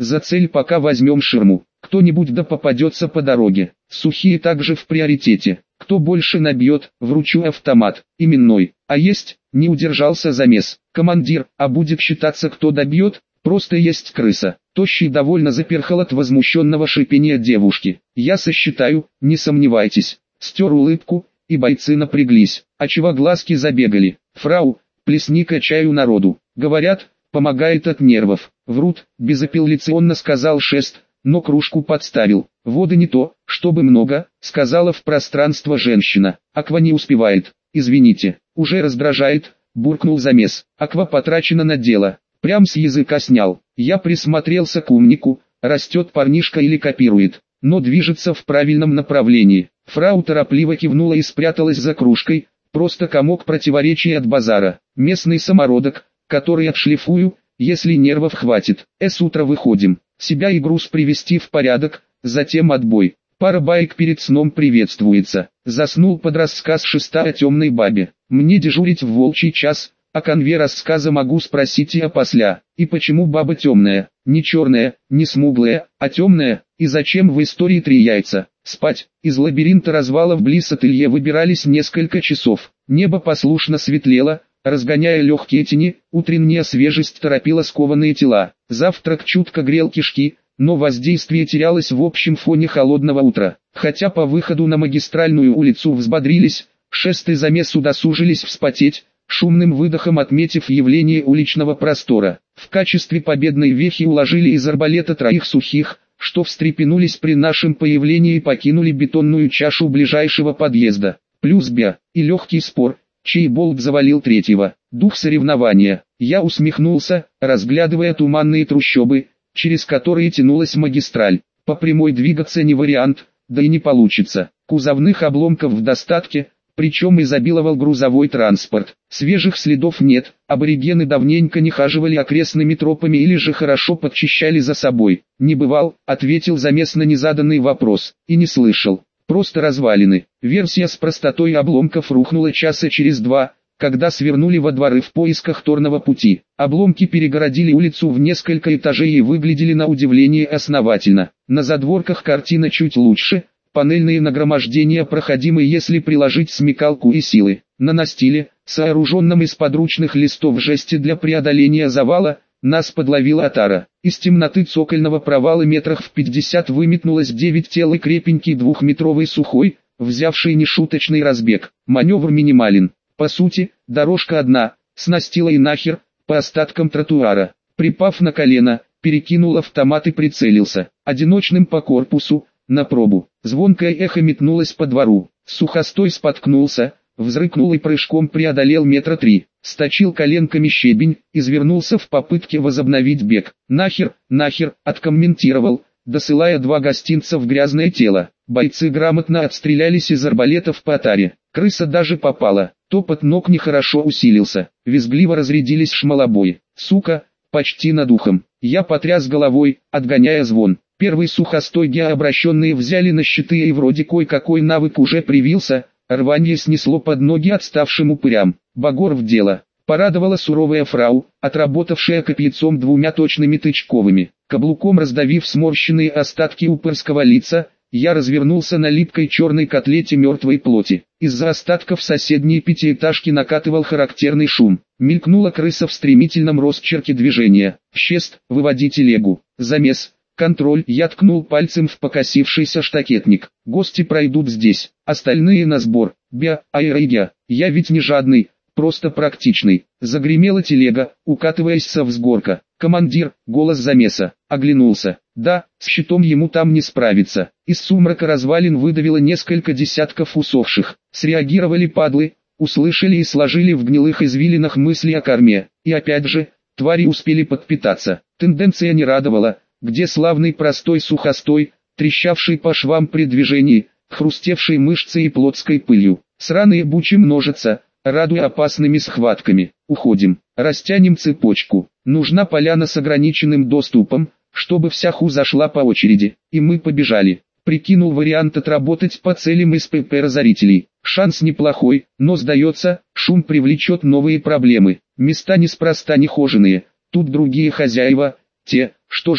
За цель пока возьмем ширму. Кто-нибудь да попадется по дороге. Сухие также в приоритете. Кто больше набьет, вручу автомат, именной. А есть, не удержался замес. Командир, а будет считаться, кто добьет? Просто есть крыса. Тощий довольно заперхал от возмущенного шипения девушки. Я сосчитаю, не сомневайтесь. Стер улыбку, и бойцы напряглись. А чего глазки забегали? Фрау, плесни-ка чаю народу. Говорят, помогает от нервов. Врут, безапелляционно сказал Шест, но кружку подставил. Воды не то, чтобы много, сказала в пространство женщина. Аква не успевает. Извините, уже раздражает, буркнул замес. Аква потрачена на дело. Прям с языка снял. Я присмотрелся к умнику, растет парнишка или копирует, но движется в правильном направлении. Фрау торопливо кивнула и спряталась за кружкой, просто комок противоречий от базара. Местный самородок, который отшлифую, если нервов хватит. Утро выходим. Себя и груз привести в порядок, затем отбой. Пара баек перед сном приветствуется. Заснул под рассказ Шеста о темной бабе. Мне дежурить в волчий час. О конве рассказа могу спросить и опосля. И почему баба темная, не черная, не смуглая, а темная, и зачем в истории 3 яйца? Спать. Из лабиринта развалов близ ателье выбирались несколько часов. Небо послушно светлело, разгоняя легкие тени, утренняя свежесть торопила скованные тела. Завтрак чутко грел кишки, но воздействие терялось в общем фоне холодного утра. Хотя по выходу на магистральную улицу взбодрились, Шест и замес удосужились вспотеть, шумным выдохом отметив явление уличного простора. В качестве победной вехи уложили из арбалета 3 сухих, что встрепенулись при нашем появлении и покинули бетонную чашу ближайшего подъезда. Плюс бя, и легкий спор, чей болт завалил 3-го. Дух соревнования. Я усмехнулся, разглядывая туманные трущобы, через которые тянулась магистраль. По прямой двигаться не вариант, да и не получится. Кузовных обломков в достатке, причем изобиловал грузовой транспорт. Свежих следов нет, аборигены давненько не хаживали окрестными тропами или же хорошо подчищали за собой. «Не бывал», — ответил замес на незаданный вопрос, и не слышал. Просто развалины. Версия с простотой обломков рухнула часа через 2, когда свернули во дворы в поисках торного пути. Обломки перегородили улицу в несколько этажей и выглядели на удивление основательно. На задворках картина чуть лучше. Панельные нагромождения проходимы, если приложить смекалку и силы. На настиле, сооруженном из подручных листов жести для преодоления завала, нас подловила отара. Из темноты цокольного провала метрах в 50 выметнулось 9 тел и крепенький 2-метровый сухой, взявший нешуточный разбег. Маневр минимален. По сути, дорожка одна, с настилой нахер, по остаткам тротуара. Припав на колено, перекинул автомат и прицелился. Одиночным по корпусу, на пробу. Звонкое эхо метнулось по двору. Сухостой споткнулся, взрыкнул и прыжком преодолел 3 метра. Сточил коленками щебень, извернулся в попытке возобновить бег. «Нахер, нахер», откомментировал, досылая 2 гостинца в грязное тело. Бойцы грамотно отстрелялись из арбалетов по отаре. Крыса даже попала. Топот ног нехорошо усилился. Визгливо разрядились шмалобои. «Сука!» почти над ухом. Я потряс головой, отгоняя звон. Первый сухостой обращенные взяли на щиты и вроде кой-какой навык уже привился, рванье снесло под ноги отставшим упырям. Багор в дело. Порадовала суровая фрау, отработавшая копьецом 2 точными тычковыми. Каблуком раздавив сморщенные остатки упырского лица, я развернулся на липкой черной котлете мертвой плоти. Из-за остатков соседней 5-этажки накатывал характерный шум. Мелькнула крыса в стремительном росчерке движения. Щест, выводи телегу. Замес. Контроль. Я ткнул пальцем в покосившийся штакетник. Гости пройдут здесь, остальные на сбор. Аэроидя. Я ведь не жадный, просто практичный. Загремела телега, укатываясь со взгорка. Командир, голос замеса, оглянулся. Да, с щитом ему там не справиться. Из сумрака развалин выдавило несколько десятков усохших. Среагировали падлы, услышали и сложили в гнилых извилинах мысли о корме. И опять же, твари успели подпитаться. Тенденция не радовала. Где славный простой сухостой, трещавший по швам при движении, хрустевший мышцей и плотской пылью. Сраные бучи множатся, радуя опасными схватками. Уходим, растянем цепочку. Нужна поляна с ограниченным доступом, чтобы вся ху зашла по очереди. И мы побежали. Прикинул вариант отработать по целям из ПП разорителей. Шанс неплохой, но сдается, шум привлечет новые проблемы. Места неспроста нехоженые. Тут другие хозяева, те, что жрут,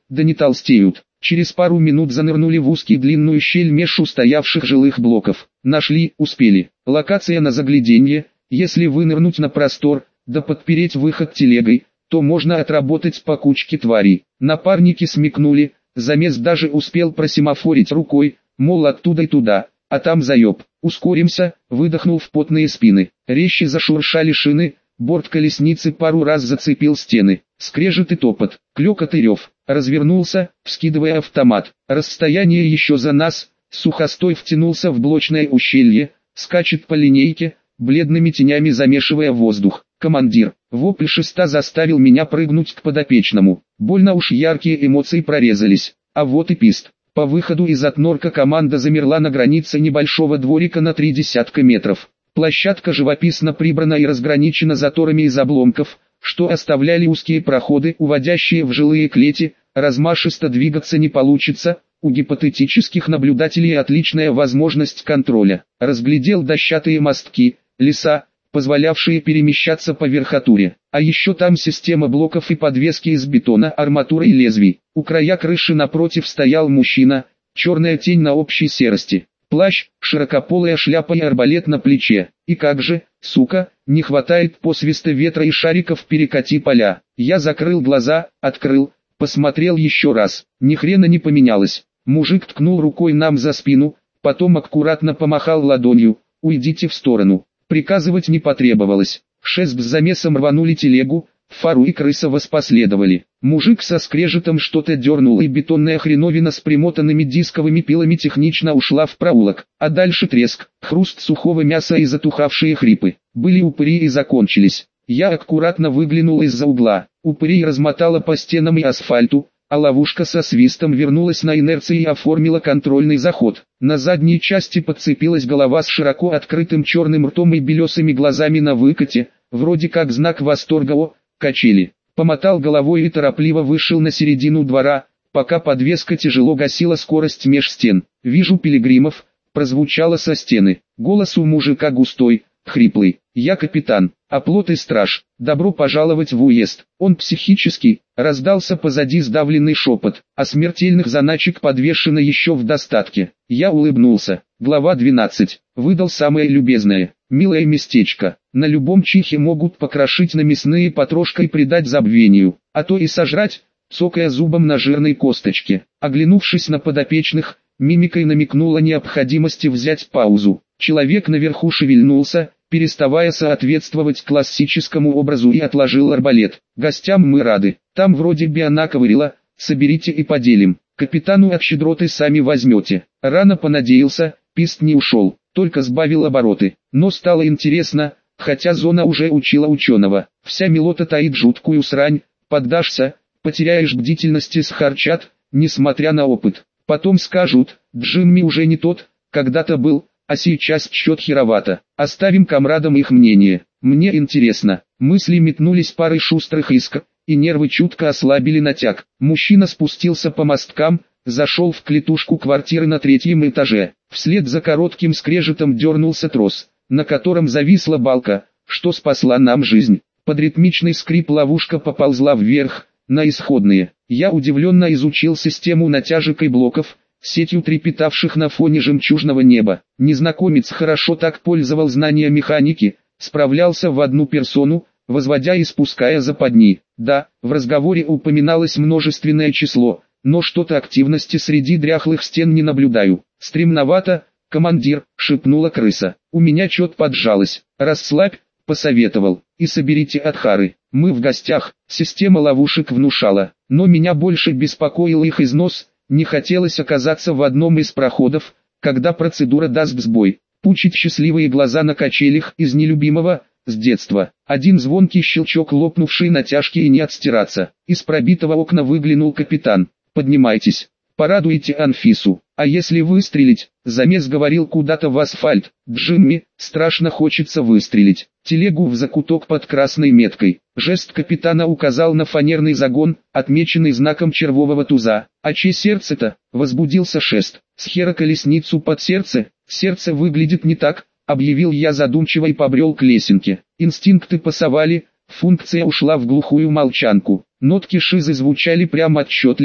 да не толстеют. Через пару минут занырнули в узкий длинную щель меж устоявших жилых блоков. Нашли, успели. Локация на загляденье. Если вынырнуть на простор, да подпереть выход телегой, то можно отработать по кучке тварей. Напарники смекнули, замес даже успел просемафорить рукой, мол оттуда и туда, а там заеб. Ускоримся, выдохнул в потные спины. Резче зашуршали шины, борт колесницы пару раз зацепил стены. Скрежет и топот, клёкот и рев. Развернулся, вскидывая автомат. Расстояние еще за нас. Сухостой втянулся в блочное ущелье, скачет по линейке, бледными тенями замешивая воздух. «Командир!» Вопль шеста заставил меня прыгнуть к подопечному. Больно уж яркие эмоции прорезались. А вот и пист. По выходу из отнорка команда замерла на границе небольшого дворика на 30 метров. Площадка живописно прибрана и разграничена заторами из обломков, что оставляли узкие проходы, уводящие в жилые клети. Размашисто двигаться не получится. У гипотетических наблюдателей отличная возможность контроля. Разглядел дощатые мостки, леса, позволявшие перемещаться по верхотуре. А еще там система блоков и подвески из бетона, арматуры и лезвий. У края крыши напротив стоял мужчина, черная тень на общей серости. Плащ, широкополая шляпа и арбалет на плече. И как же, сука, не хватает посвиста ветра и шариков перекати поля. Я закрыл глаза, открыл, посмотрел еще раз. Ни хрена не поменялось. Мужик ткнул рукой нам за спину, потом аккуратно помахал ладонью. «Уйдите в сторону». Приказывать не потребовалось. Шест с замесом рванули телегу, Фару и крыса воспоследовали. Мужик со скрежетом что-то дернул, и бетонная хреновина с примотанными дисковыми пилами технично ушла в проулок. А дальше треск, хруст сухого мяса и затухавшие хрипы. Были упыри и закончились. Я аккуратно выглянул из-за угла. Упырей размотало по стенам и асфальту, а ловушка со свистом вернулась на инерции и оформила контрольный заход. На задней части подцепилась голова с широко открытым черным ртом и белесыми глазами на выкате, вроде как знак восторга. О, качели. Помотал головой и торопливо вышел на середину двора, пока подвеска тяжело гасила скорость меж стен. «Вижу пилигримов», прозвучало со стены. Голос у мужика густой, хриплый. «Я капитан, оплот и страж, добро пожаловать в уезд». Он психический, раздался позади сдавленный шепот, а смертельных заначек подвешено еще в достатке. Я улыбнулся. Глава 12. Выдал самое любезное. Милое местечко. На любом чихе могут покрошить на мясные потрошка и предать забвению, а то и сожрать, цокая зубом на жирной косточке. Оглянувшись на подопечных, мимикой намекнула необходимости взять паузу. Человек наверху шевельнулся, переставая соответствовать классическому образу, и отложил арбалет. «Гостям мы рады, там вроде бы она ковырила, соберите и поделим. Капитану от щедроты сами возьмете». Рано понадеялся, пист не ушел, только сбавил обороты. Но стало интересно, хотя зона уже учила ученого. Вся мелота таит жуткую срань, поддашься, потеряешь бдительность и схарчат, несмотря на опыт. Потом скажут, Джимми уже не тот, когда-то был, а сейчас счет херовато. Оставим комрадам их мнение. Мне интересно. Мысли метнулись парой шустрых искр, и нервы чутко ослабили натяг. Мужчина спустился по мосткам, зашел в клетушку квартиры на 3-м этаже. Вслед за коротким скрежетом дернулся трос, на котором зависла балка, что спасла нам жизнь. Под ритмичный скрип ловушка поползла вверх, на исходные. Я удивленно изучил систему натяжек и блоков, сетью трепетавших на фоне жемчужного неба. Незнакомец хорошо так пользовал знания механики, справлялся в одну персону, возводя и спуская западни. Да, в разговоре упоминалось множественное число, но что-то активности среди дряхлых стен не наблюдаю. «Стремновато, командир», — шепнула крыса. У меня чет поджалось. «Расслабь», — посоветовал, — «и соберите отхары. Мы в гостях». Система ловушек внушала, но меня больше беспокоил их износ. Не хотелось оказаться в одном из проходов, когда процедура даст сбой. Пучить счастливые глаза на качелях из нелюбимого, с детства. Один звонкий щелчок лопнувшей натяжки, и не отстираться. Из пробитого окна выглянул капитан. «Поднимайтесь. Порадуйте Анфису. А если выстрелить?» Замес говорил куда-то в асфальт. «Джимми, страшно хочется выстрелить». Телегу в закуток под красной меткой. Жест капитана указал на фанерный загон, отмеченный знаком червового туза. «А чье сердце-то?» — возбудился Шест. «Схера колесницу под сердце. Сердце выглядит не так», — объявил я задумчиво и побрел к лесенке. Инстинкты пасовали, функция ушла в глухую молчанку. Нотки шизы звучали прямо отчетливо,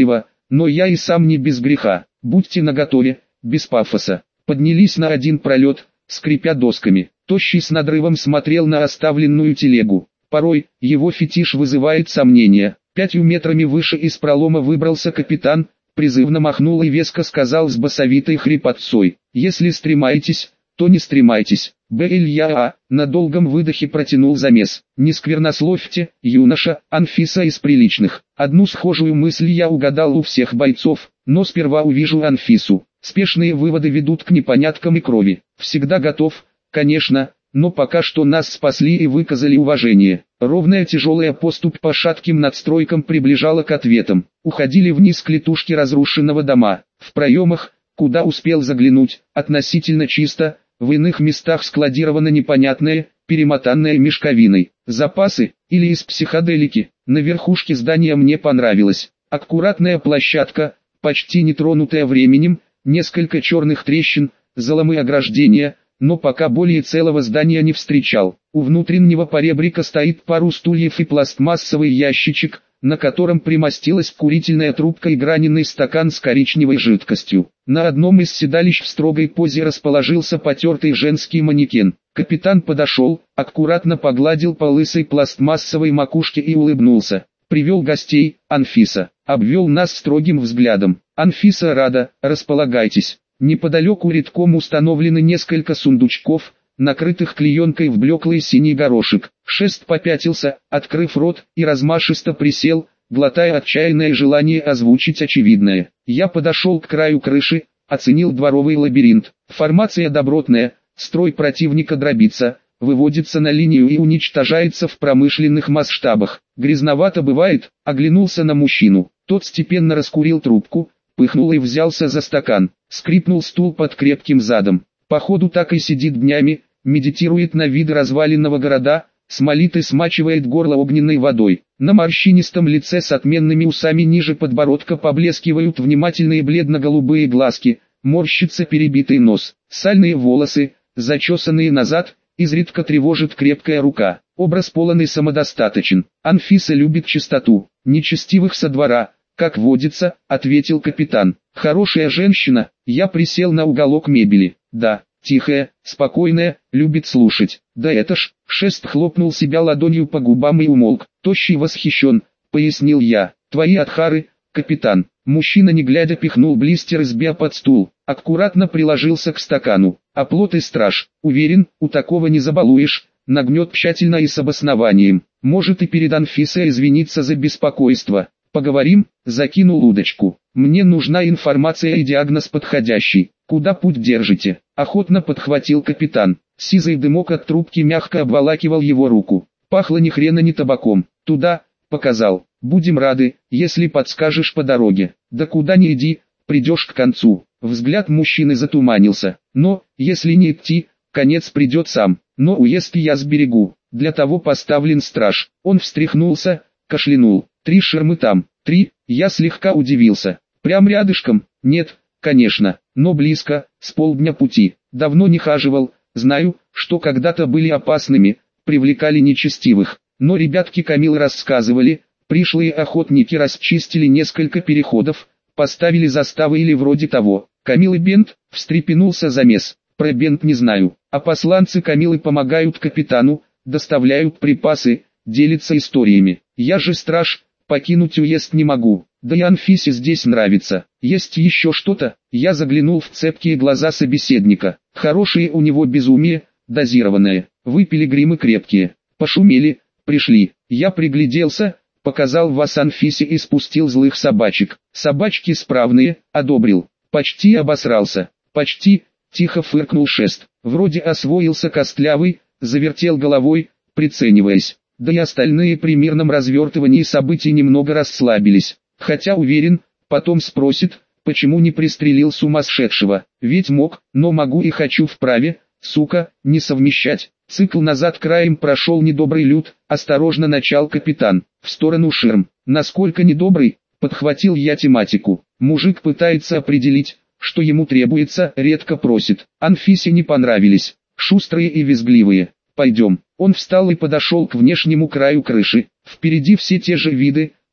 но я и сам не без греха. Будьте наготове, без пафоса. Поднялись на один пролет, скрипя досками. Тощий с надрывом смотрел на оставленную телегу. Порой, его фетиш вызывает сомнения. 5 метрами выше из пролома выбрался капитан, призывно махнул и веско сказал с басовитой хрипотцой: «Если стремаетесь, то не стремайтесь». Илья на долгом выдохе протянул замес. «Не сквернословьте, юноша, Анфиса из приличных». Одну схожую мысль я угадал у всех бойцов, но сперва увижу Анфису. Спешные выводы ведут к непоняткам и крови. Всегда готов, конечно, но пока что нас спасли и выказали уважение. Ровная тяжелая поступь по шатким надстройкам приближала к ответам. Уходили вниз клетушки разрушенного дома. В проемах, куда успел заглянуть, относительно чисто, в иных местах складировано непонятное, перемотанное мешковиной. Запасы, или из психоделики. На верхушке здания мне понравилось. Аккуратная площадка, почти не тронутая временем, несколько черных трещин, заломы ограждения, но пока более целого здания не встречал. У внутреннего поребрика стоит пару стульев и пластмассовый ящичек, на котором примостилась курительная трубка и граненый стакан с коричневой жидкостью. На одном из седалищ в строгой позе расположился потертый женский манекен. Капитан подошел, аккуратно погладил по лысой пластмассовой макушке и улыбнулся. Привел гостей, Анфиса. Обвел нас строгим взглядом. Анфиса рада, располагайтесь. Неподалеку редком установлены несколько сундучков, накрытых клеенкой в блеклый синий горошек. Шест попятился, открыв рот, и размашисто присел, глотая отчаянное желание озвучить очевидное. Я подошел к краю крыши, оценил дворовый лабиринт. Формация добротная, строй противника дробится, выводится на линию и уничтожается в промышленных масштабах. Грязновато бывает, оглянулся на мужчину. Тот степенно раскурил трубку, пыхнул и взялся за стакан. Скрипнул стул под крепким задом. Походу так и сидит днями, медитирует на виды разваленного города, смолит и смачивает горло огненной водой. На морщинистом лице с отменными усами ниже подбородка поблескивают внимательные бледно-голубые глазки, морщится перебитый нос. Сальные волосы, зачесанные назад, изредка тревожит крепкая рука. Образ полон и самодостаточен. Анфиса любит чистоту. Нечестивых со двора, как водится, ответил капитан. Хорошая женщина. Я присел на уголок мебели. Да, тихая, спокойная, любит слушать. Да это ж, Шест хлопнул себя ладонью по губам и умолк. Тощий восхищен, пояснил я. Твои отхары, капитан. Мужчина не глядя пихнул блистер из био под стул. Аккуратно приложился к стакану. Оплот и страж. Уверен, у такого не забалуешь. Нагнет тщательно и с обоснованием. Может и перед Анфисой извиниться за беспокойство. Поговорим, закинул удочку. Мне нужна информация и диагноз подходящий. Куда путь держите? Охотно подхватил капитан. Сизый дымок от трубки мягко обволакивал его руку. Пахло ни хрена не табаком. Туда, показал. Будем рады, если подскажешь по дороге. Да куда не иди, придешь к концу. Взгляд мужчины затуманился. Но, если не идти, конец придет сам. Но уезд я сберегу. Для того поставлен страж. Он встряхнулся, кашлянул. 3 шермы там. 3, я слегка удивился. Прям рядышком? Нет, конечно, но близко, с полдня пути. Давно не хаживал, знаю, что когда-то были опасными, привлекали нечестивых. Но ребятки Камил рассказывали, пришлые охотники расчистили несколько переходов, поставили заставы или вроде того. Камил и Бент, встрепенулся замес. Про Бент не знаю, а посланцы Камилы помогают капитану, доставляют припасы, делятся историями. Я же страж, покинуть уезд не могу, да и Анфисе здесь нравится. Есть еще что-то? Я заглянул в цепкие глаза собеседника. Хорошее у него безумие, дозированное. Вы пилигримы крепкие. Пошумели, пришли. Я пригляделся, показал вас Анфисе и спустил злых собачек. Собачки справные, одобрил. Почти обосрался. Почти, тихо фыркнул Шест. Вроде освоился костлявый, завертел головой, прицениваясь. Да и остальные при мирном развертывании событий немного расслабились. Хотя уверен, потом спросит, почему не пристрелил сумасшедшего. Ведь мог, но могу и хочу вправе, сука, не совмещать. Цикл назад краем прошел недобрый люд, осторожно начал капитан. В сторону ширм. Насколько недобрый, подхватил я тематику. Мужик пытается определить, что ему требуется, редко просит. Анфисе не понравились. Шустрые и визгливые. Пойдем. Он встал и подошел к внешнему краю крыши. Впереди все те же виды,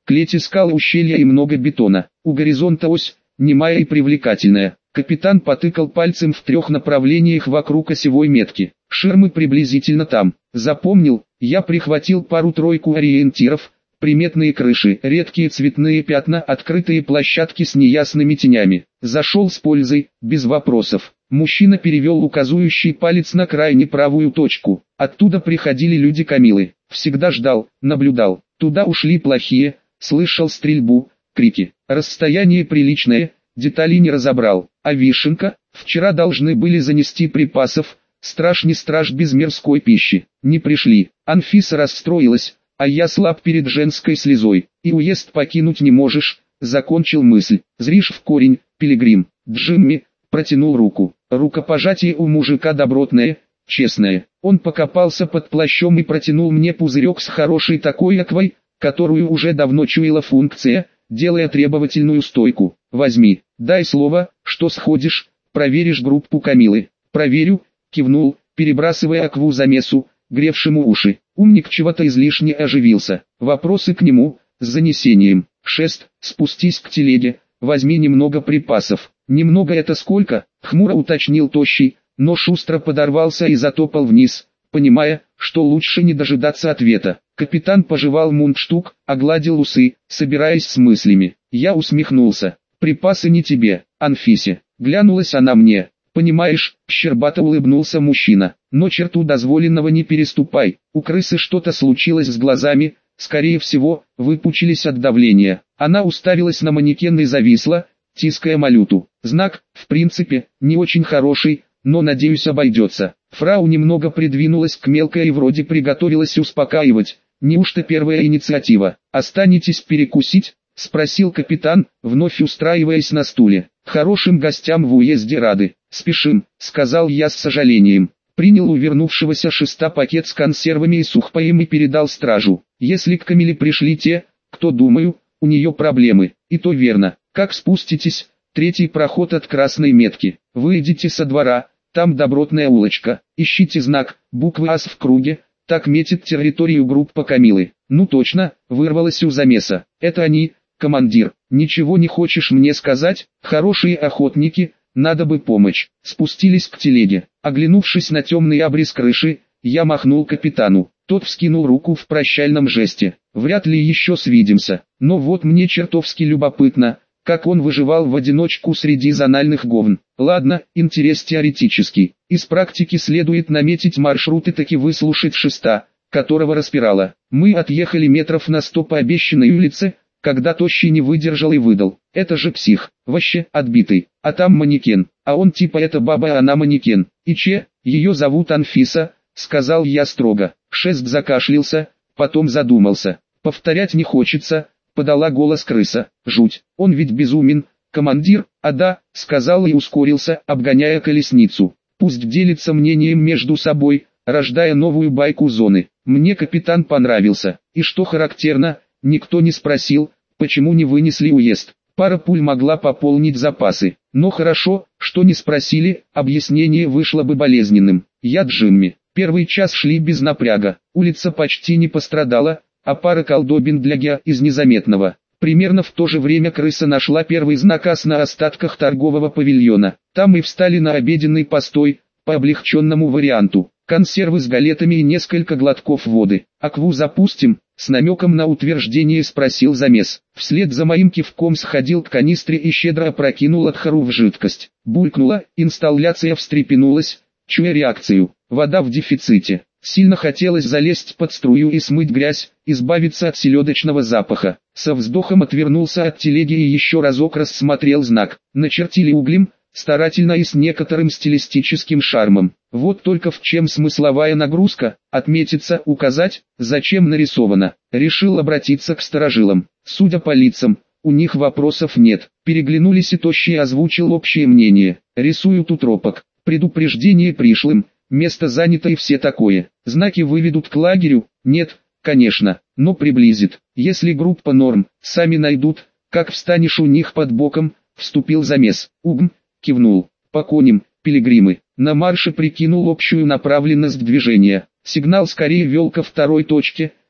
клети скал, ущелья и много бетона. У горизонта ось, немая и привлекательная. Капитан потыкал пальцем в 3 направлениях вокруг осевой метки. Ширмы приблизительно там. Запомнил, я прихватил пару-тройку ориентиров. Приметные крыши, редкие цветные пятна, открытые площадки с неясными тенями. Зашел с пользой, без вопросов. Мужчина перевел указующий палец на крайне правую точку. Оттуда приходили люди Камилы. Всегда ждал, наблюдал. Туда ушли плохие, слышал стрельбу, крики. Расстояние приличное, деталей не разобрал. А вишенка, вчера должны были занести припасов. Страж не страж без мирской пищи. Не пришли. Анфиса расстроилась. А я слаб перед женской слезой, и уезд покинуть не можешь, закончил мысль. Зришь в корень, пилигрим. Джимми протянул руку. Рукопожатие у мужика добротное, честное. Он покопался под плащом и протянул мне пузырек с хорошей такой аквой, которую уже давно чуяла функция, делая требовательную стойку. Возьми, дай слово, что сходишь, проверишь группу Камилы. Проверю, кивнул, перебрасывая акву замесу, гревшему уши. Умник чего-то излишне оживился. Вопросы к нему, с занесением. Шест, спустись к телеге, возьми немного припасов. Немного это сколько? Хмуро уточнил Тощий, но шустро подорвался и затопал вниз, понимая, что лучше не дожидаться ответа. Капитан пожевал мундштук, огладил усы, собираясь с мыслями. Я усмехнулся. Припасы не тебе, Анфисе. Глянулась она мне. Понимаешь, щербато улыбнулся мужчина, но черту дозволенного не переступай. У крысы что-то случилось с глазами, скорее всего, выпучились от давления. Она уставилась на манекен и зависла, тиская малюту. Знак, в принципе, не очень хороший, но надеюсь обойдется. Фрау немного придвинулась к мелкой и вроде приготовилась успокаивать. Неужто первая инициатива? Останетесь перекусить? Спросил капитан, вновь устраиваясь на стуле. Хорошим гостям в уезде рады. Спешим, сказал я с сожалением. Принял у вернувшегося Шеста пакет с консервами и сухпаем и передал стражу. Если к Камиле пришли те, кто, думаю, у нее проблемы. И то верно. Как спуститесь? 3-й проход от красной метки. Выйдите со двора, там добротная улочка. Ищите знак, буквы АС в круге. Так метит территорию группа Камилы. Ну точно, вырвалось у замеса. Это они, командир. Ничего не хочешь мне сказать? Хорошие охотники, надо бы помочь. Спустились к телеге. Оглянувшись на темный обрез крыши, я махнул капитану. Тот вскинул руку в прощальном жесте. Вряд ли еще свидимся. Но вот мне чертовски любопытно, как он выживал в одиночку среди зональных говн. Ладно, интерес теоретический. Из практики следует наметить маршрут и таки выслушать Шеста, которого распирало. Мы отъехали метров на 100 по обещанной улице, когда Тощий не выдержал и выдал. Это же псих, вообще отбитый. А там манекен, а он типа это баба, а она манекен. И ее зовут Анфиса, сказал я строго. Шест закашлялся, потом задумался. Повторять не хочется, подала голос крыса. Жуть, он ведь безумен, командир. А да, сказал и ускорился, обгоняя колесницу. Пусть делится мнением между собой, рождая новую байку зоны. Мне капитан понравился. И что характерно, никто не спросил, почему не вынесли уезд. Пара пуль могла пополнить запасы. Но хорошо, что не спросили, объяснение вышло бы болезненным. Я Джимми. Первый час шли без напряга. Улица почти не пострадала, а пара колдобин для Геа из незаметного. Примерно в то же время крыса нашла первый знак АС на остатках торгового павильона. Там и встали на обеденный постой, по облегченному варианту. Консервы с галетами и несколько глотков воды. Акву запустим? С намеком на утверждение спросил замес. Вслед за моим кивком сходил к канистре и щедро опрокинул отхару в жидкость. Булькнула, инсталляция встрепенулась, чуя реакцию. Вода в дефиците. Сильно хотелось залезть под струю и смыть грязь, избавиться от селедочного запаха. Со вздохом отвернулся от телеги и еще разок рассмотрел знак. Начертили углем, старательно и с некоторым стилистическим шармом. Вот только в чем смысловая нагрузка, отметиться, указать, зачем нарисовано. Решил обратиться к старожилам. Судя по лицам, у них вопросов нет. Переглянулись и Тощий озвучил общее мнение. Рисуют утропок. Предупреждение пришлым. Место занято и все такое. Знаки выведут к лагерю? Нет, конечно, но приблизит. Если группа норм, сами найдут, как встанешь у них под боком, вступил замес. Угм, кивнул. По коням, пилигримы. На марше прикинул общую направленность движения. Сигнал скорее вел ко второй точке,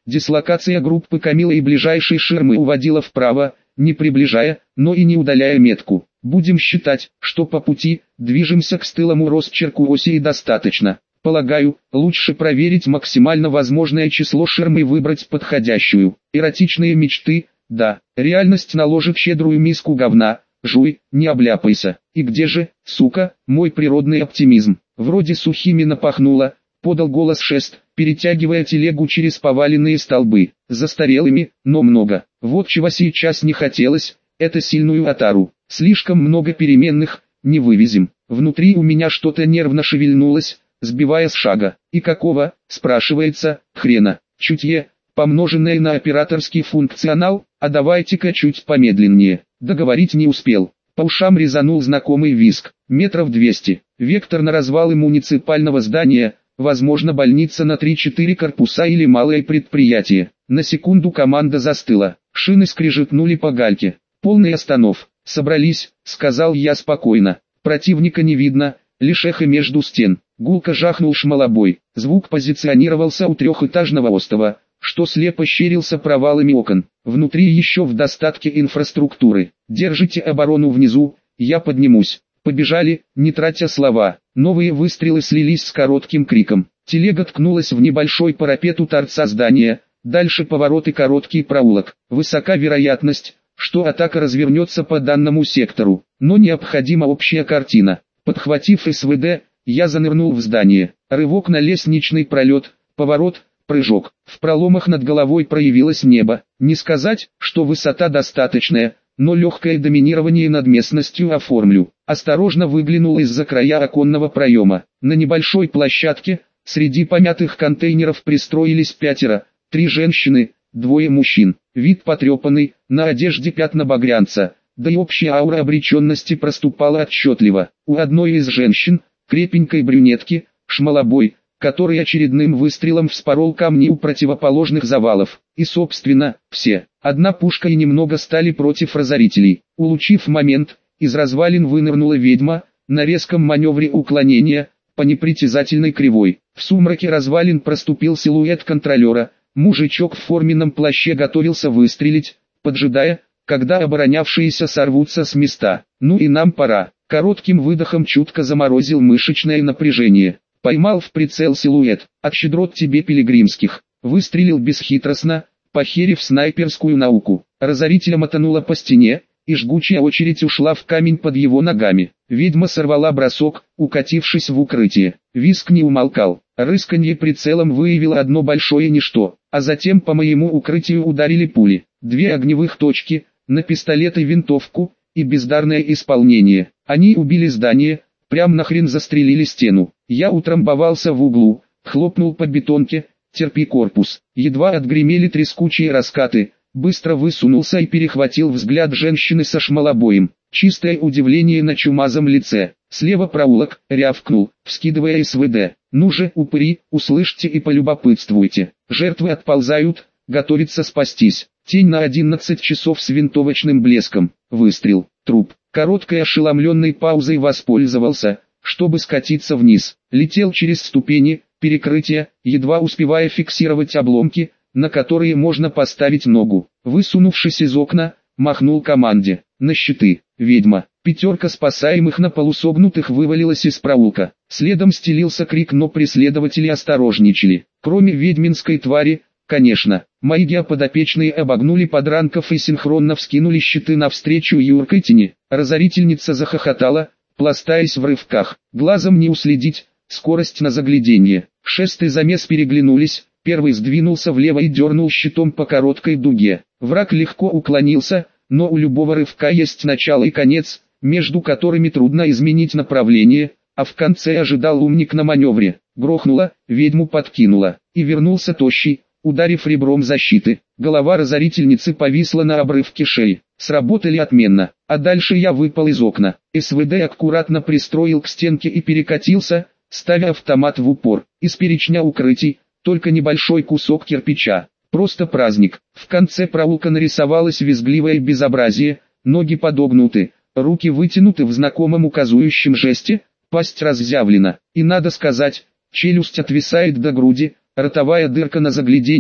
Дислокация группы Камила и ближайшей ширмы уводила вправо, не приближая, но и не удаляя метку. Будем считать, что по пути движемся к стылому росчерку оси и достаточно. Полагаю, лучше проверить максимально возможное число ширм и выбрать подходящую. Эротичные мечты, да, реальность наложит щедрую миску говна, жуй, не обляпайся. И где же, сука, мой природный оптимизм? Вроде сухими напахнуло, подал голос Шест, перетягивая телегу через поваленные столбы. Застарелыми, но много. Вот чего сейчас не хотелось, это сильную отару. Слишком много переменных, не вывезем. Внутри у меня что-то нервно шевельнулось, сбивая с шага. И какого, спрашивается, хрена? Чутье, помноженное на операторский функционал, а давайте-ка чуть помедленнее. Договорить не успел. По ушам резанул знакомый визг. Метров 200. Вектор на развалы муниципального здания, возможно больница на 3-4 корпуса или малое предприятие. На секунду команда застыла. Шины скрежетнули по гальке. Полный останов. «Собрались», — сказал я спокойно. «Противника не видно, лишь эхо между стен». Гулко жахнул шмалобой. Звук позиционировался у трехэтажного остова, что слепо щерился провалами окон. Внутри еще в достатке инфраструктуры. «Держите оборону внизу, я поднимусь». Побежали, не тратя слова. Новые выстрелы слились с коротким криком. Телега ткнулась в небольшой парапет у торца здания, дальше поворот и короткий проулок. Высока вероятность, что атака развернется по данному сектору, но необходима общая картина. Подхватив СВД, я занырнул в здание. Рывок на лестничный пролет, поворот, прыжок. В проломах над головой проявилось небо. Не сказать, что высота достаточная, но легкое доминирование над местностью оформлю. Осторожно выглянул из-за края оконного проема. На небольшой площадке, среди помятых контейнеров пристроились 5, 3 женщины, 2 мужчин. Вид потрепанный, на одежде пятна багрянца, да и общая аура обреченности проступала отчетливо. У одной из женщин, крепенькой брюнетки, шмалобой, который очередным выстрелом вспорол камни у противоположных завалов. И собственно, все. Одна пушка и немного стали против разорителей. Улучив момент, из развалин вынырнула ведьма, на резком маневре уклонения, по непритязательной кривой. В сумраке развалин проступил силуэт контролера. Мужичок в форменном плаще готовился выстрелить, поджидая, когда оборонявшиеся сорвутся с места. Ну и нам пора. Коротким выдохом чутко заморозил мышечное напряжение. Поймал в прицел силуэт. От щедрот тебе пилигримских. Выстрелил бесхитростно, похерив снайперскую науку. Разорителя мотануло по стене, и жгучая очередь ушла в камень под его ногами. Ведьма сорвала бросок, укатившись в укрытие. Визг не умолкал. Рысканье прицелом выявило одно большое ничто, а затем по моему укрытию ударили пули. 2 огневых точки, на пистолет и винтовку, и бездарное исполнение. Они убили здание, прям нахрен застрелили стену. Я утрамбовался в углу, хлопнул по бетонке, терпи корпус. Едва отгремели трескучие раскаты, быстро высунулся и перехватил взгляд женщины со шмалобоем. Чистое удивление на чумазом лице. Слева проулок, рявкнул, вскидывая СВД. Ну же, упыри, услышьте и полюбопытствуйте. Жертвы отползают, готовится спастись. Тень на 11 часов с винтовочным блеском. Выстрел, труп. Короткой ошеломленной паузой воспользовался, чтобы скатиться вниз. Летел через ступени, перекрытия, едва успевая фиксировать обломки, на которые можно поставить ногу. Высунувшись из окна, махнул команде. На щиты. Ведьма. 5 спасаемых на полусогнутых вывалилась из проулка. Следом стелился крик, но преследователи осторожничали. Кроме ведьминской твари, конечно, мои подопечные обогнули подранков и синхронно вскинули щиты навстречу юркой тени. Разорительница захохотала, пластаясь в рывках. Глазом не уследить, скорость на загляденье. Шест и замес переглянулись, первый сдвинулся влево и дернул щитом по короткой дуге. Враг легко уклонился, но у любого рывка есть начало и конец, между которыми трудно изменить направление, а в конце ожидал умник на маневре. Грохнуло, ведьму подкинуло, и вернулся тощий, ударив ребром защиты. Голова разорительницы повисла на обрывке шеи. Сработали отменно, а дальше я выпал из окна. СВД аккуратно пристроил к стенке и перекатился, ставя автомат в упор. Из перечня укрытий, только небольшой кусок кирпича. Просто праздник. В конце проулка нарисовалось визгливое безобразие, ноги подогнуты, руки вытянуты в знакомом указующем жесте, пасть разъявлена. И надо сказать, челюсть отвисает до груди, ротовая дырка на загляденье,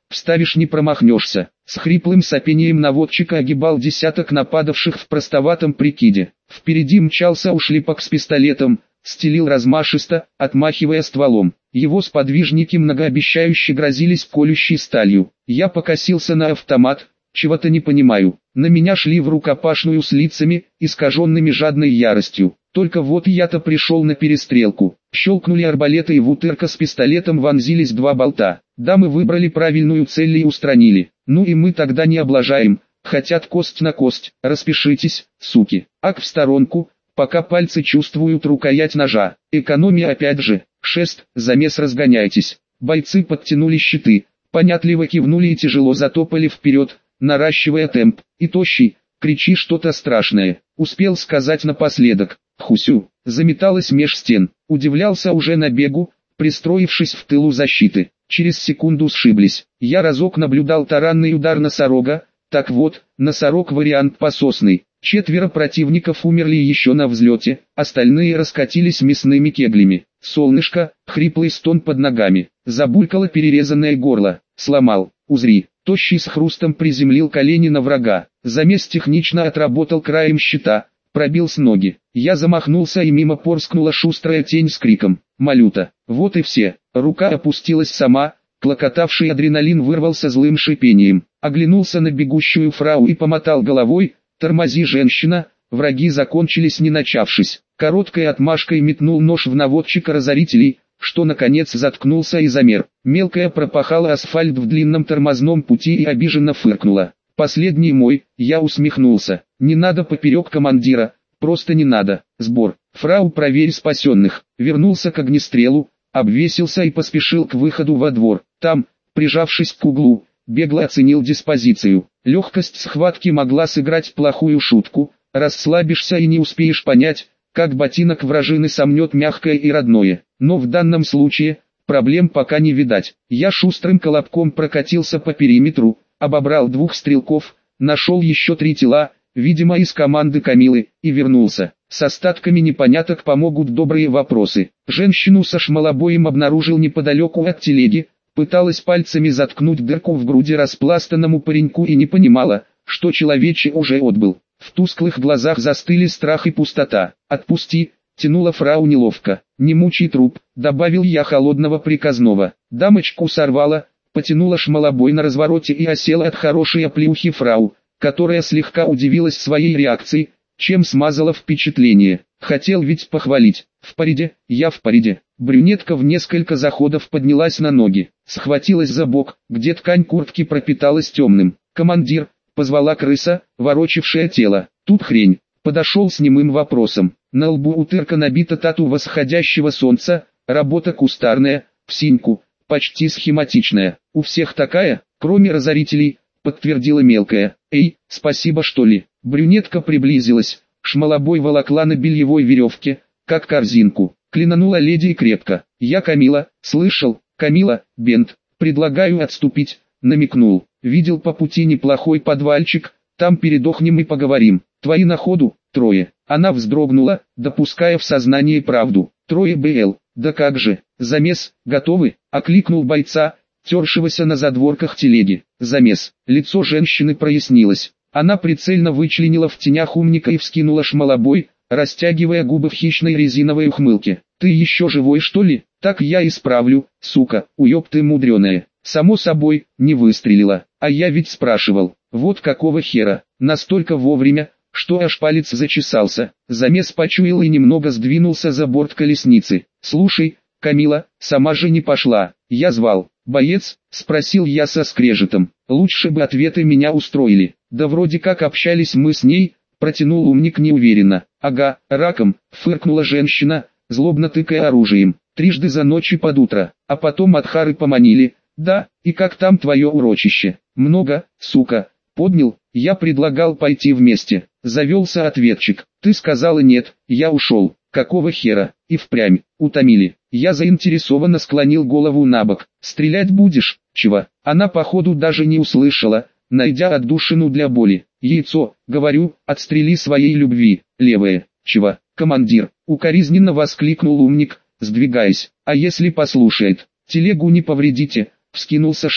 вставишь не промахнешься. С хриплым сопением наводчика огибал десяток нападавших в простоватом прикиде. Впереди мчался ушлепок с пистолетом, стелил размашисто, отмахивая стволом. Его сподвижники многообещающе грозились колющей сталью. Я покосился на автомат, чего-то не понимаю. На меня шли в рукопашную с лицами, искаженными жадной яростью. Только вот я-то пришел на перестрелку. Щелкнули арбалеты и в утырка с пистолетом вонзились два болта. Дамы выбрали правильную цель и устранили. Ну и мы тогда не облажаем. Хотят кость на кость. Распишитесь, суки. Ак в сторонку, пока пальцы чувствуют рукоять ножа. Экономия опять же. Шест, замес разгоняйтесь. Бойцы подтянули щиты, понятливо кивнули и тяжело затопали вперед, наращивая темп. И тощий, кричи что-то страшное. Успел сказать напоследок. Хусю, заметалась меж стен. Удивлялся уже на бегу, пристроившись в тылу защиты. Через секунду сшиблись. Я разок наблюдал таранный удар носорога. Так вот, носорог вариант пососный. 4 противников умерли еще на взлете, остальные раскатились мясными кеглями. Солнышко, хриплый стон под ногами. Забулькало перерезанное горло. Сломал, узри. Тощий с хрустом приземлил колени на врага. Замес технично отработал краем щита, пробил с ноги. Я замахнулся и мимо порскнула шустрая тень с криком «Малюта!». Вот и все. Рука опустилась сама, клокотавший адреналин вырвался злым шипением. Оглянулся на бегущую фрау и помотал головой: «Тормози, женщина, враги закончились не начавшись». Короткой отмашкой метнул нож в наводчика разорителей, что наконец заткнулся и замер. Мелкая пропахала асфальт в длинном тормозном пути и обиженно фыркнула. «Последний мой», я усмехнулся. «Не надо поперек командира, просто не надо». Сбор. Фрау, проверь спасенных. Вернулся к огнестрелу, обвесился и поспешил к выходу во двор. Там, прижавшись к углу, бегло оценил диспозицию. Легкость схватки могла сыграть плохую шутку. Расслабишься и не успеешь понять, как ботинок вражины сомнет мягкое и родное. Но в данном случае, проблем пока не видать. Я шустрым колобком прокатился по периметру, обобрал 2 стрелков, нашел еще 3 тела, видимо из команды Камилы, и вернулся. С остатками непоняток помогут добрые вопросы. Женщину со шмалобоем обнаружил неподалеку от телеги, пыталась пальцами заткнуть дырку в груди распластанному пареньку и не понимала, что человече уже отбыл. В тусклых глазах застыли страх и пустота. «Отпусти», тянула фрау неловко. «Не мучай труп», добавил я холодного приказного. Дамочку сорвала, потянула шмалобой на развороте и осела от хорошей оплеухи фрау, которая слегка удивилась своей реакцией, чем смазала впечатление. Хотел ведь похвалить. В париде, я в париде. Брюнетка в несколько заходов поднялась на ноги, схватилась за бок, где ткань куртки пропиталась темным. «Командир», позвала крыса, ворочавшая тело. «Тут хрень». Подошел с немым вопросом. На лбу утырка набита тату восходящего солнца, работа кустарная, в синьку, почти схематичная. «У всех такая, кроме разорителей», подтвердила мелкая. «Эй, спасибо что ли?» Брюнетка приблизилась, шмалобой волокла на бельевой веревке, как корзинку. Клинанула леди крепко. «Я Камила, слышал, Камила, Бент, предлагаю отступить», намекнул. «Видел по пути неплохой подвальчик, там передохнем и поговорим. Твои на ходу?» «3». Она вздрогнула, допуская в сознание правду. «3 БЛ, да как же, замес, готовы?» Окликнул бойца, тершегося на задворках телеги. Замес. Лицо женщины прояснилось. Она прицельно вычленила в тенях умника и вскинула шмалобой, растягивая губы в хищной резиновой ухмылке. «Ты еще живой что ли? Так я исправлю, сука, уеб ты мудреная». Само собой, не выстрелила. А я ведь спрашивал, вот какого хера, настолько вовремя, что аж палец зачесался. Замес почуял и немного сдвинулся за борт колесницы. «Слушай, Камила, сама же не пошла, я звал». «Боец?» — спросил я со скрежетом. «Лучше бы ответы меня устроили». «Да вроде как общались мы с ней», — протянул умник неуверенно. «Ага, раком», — фыркнула женщина, злобно тыкая оружием. «Трижды за ночь и под утро, а потом от Хары поманили». «Да, и как там твое урочище?» «Много, сука». «Поднял, я предлагал пойти вместе». Завелся ответчик. «Ты сказала нет, я ушел». «Какого хера?» И впрямь, утомили. Я заинтересованно склонил голову набок. «Стрелять будешь?» «Чего?» Она походу даже не услышала, найдя отдушину для боли. «Яйцо, говорю, отстрели своей любви». «Левое». «Чего?» «Командир», укоризненно воскликнул умник, сдвигаясь. «А если послушает?» «Телегу не повредите», вскинулся Шест.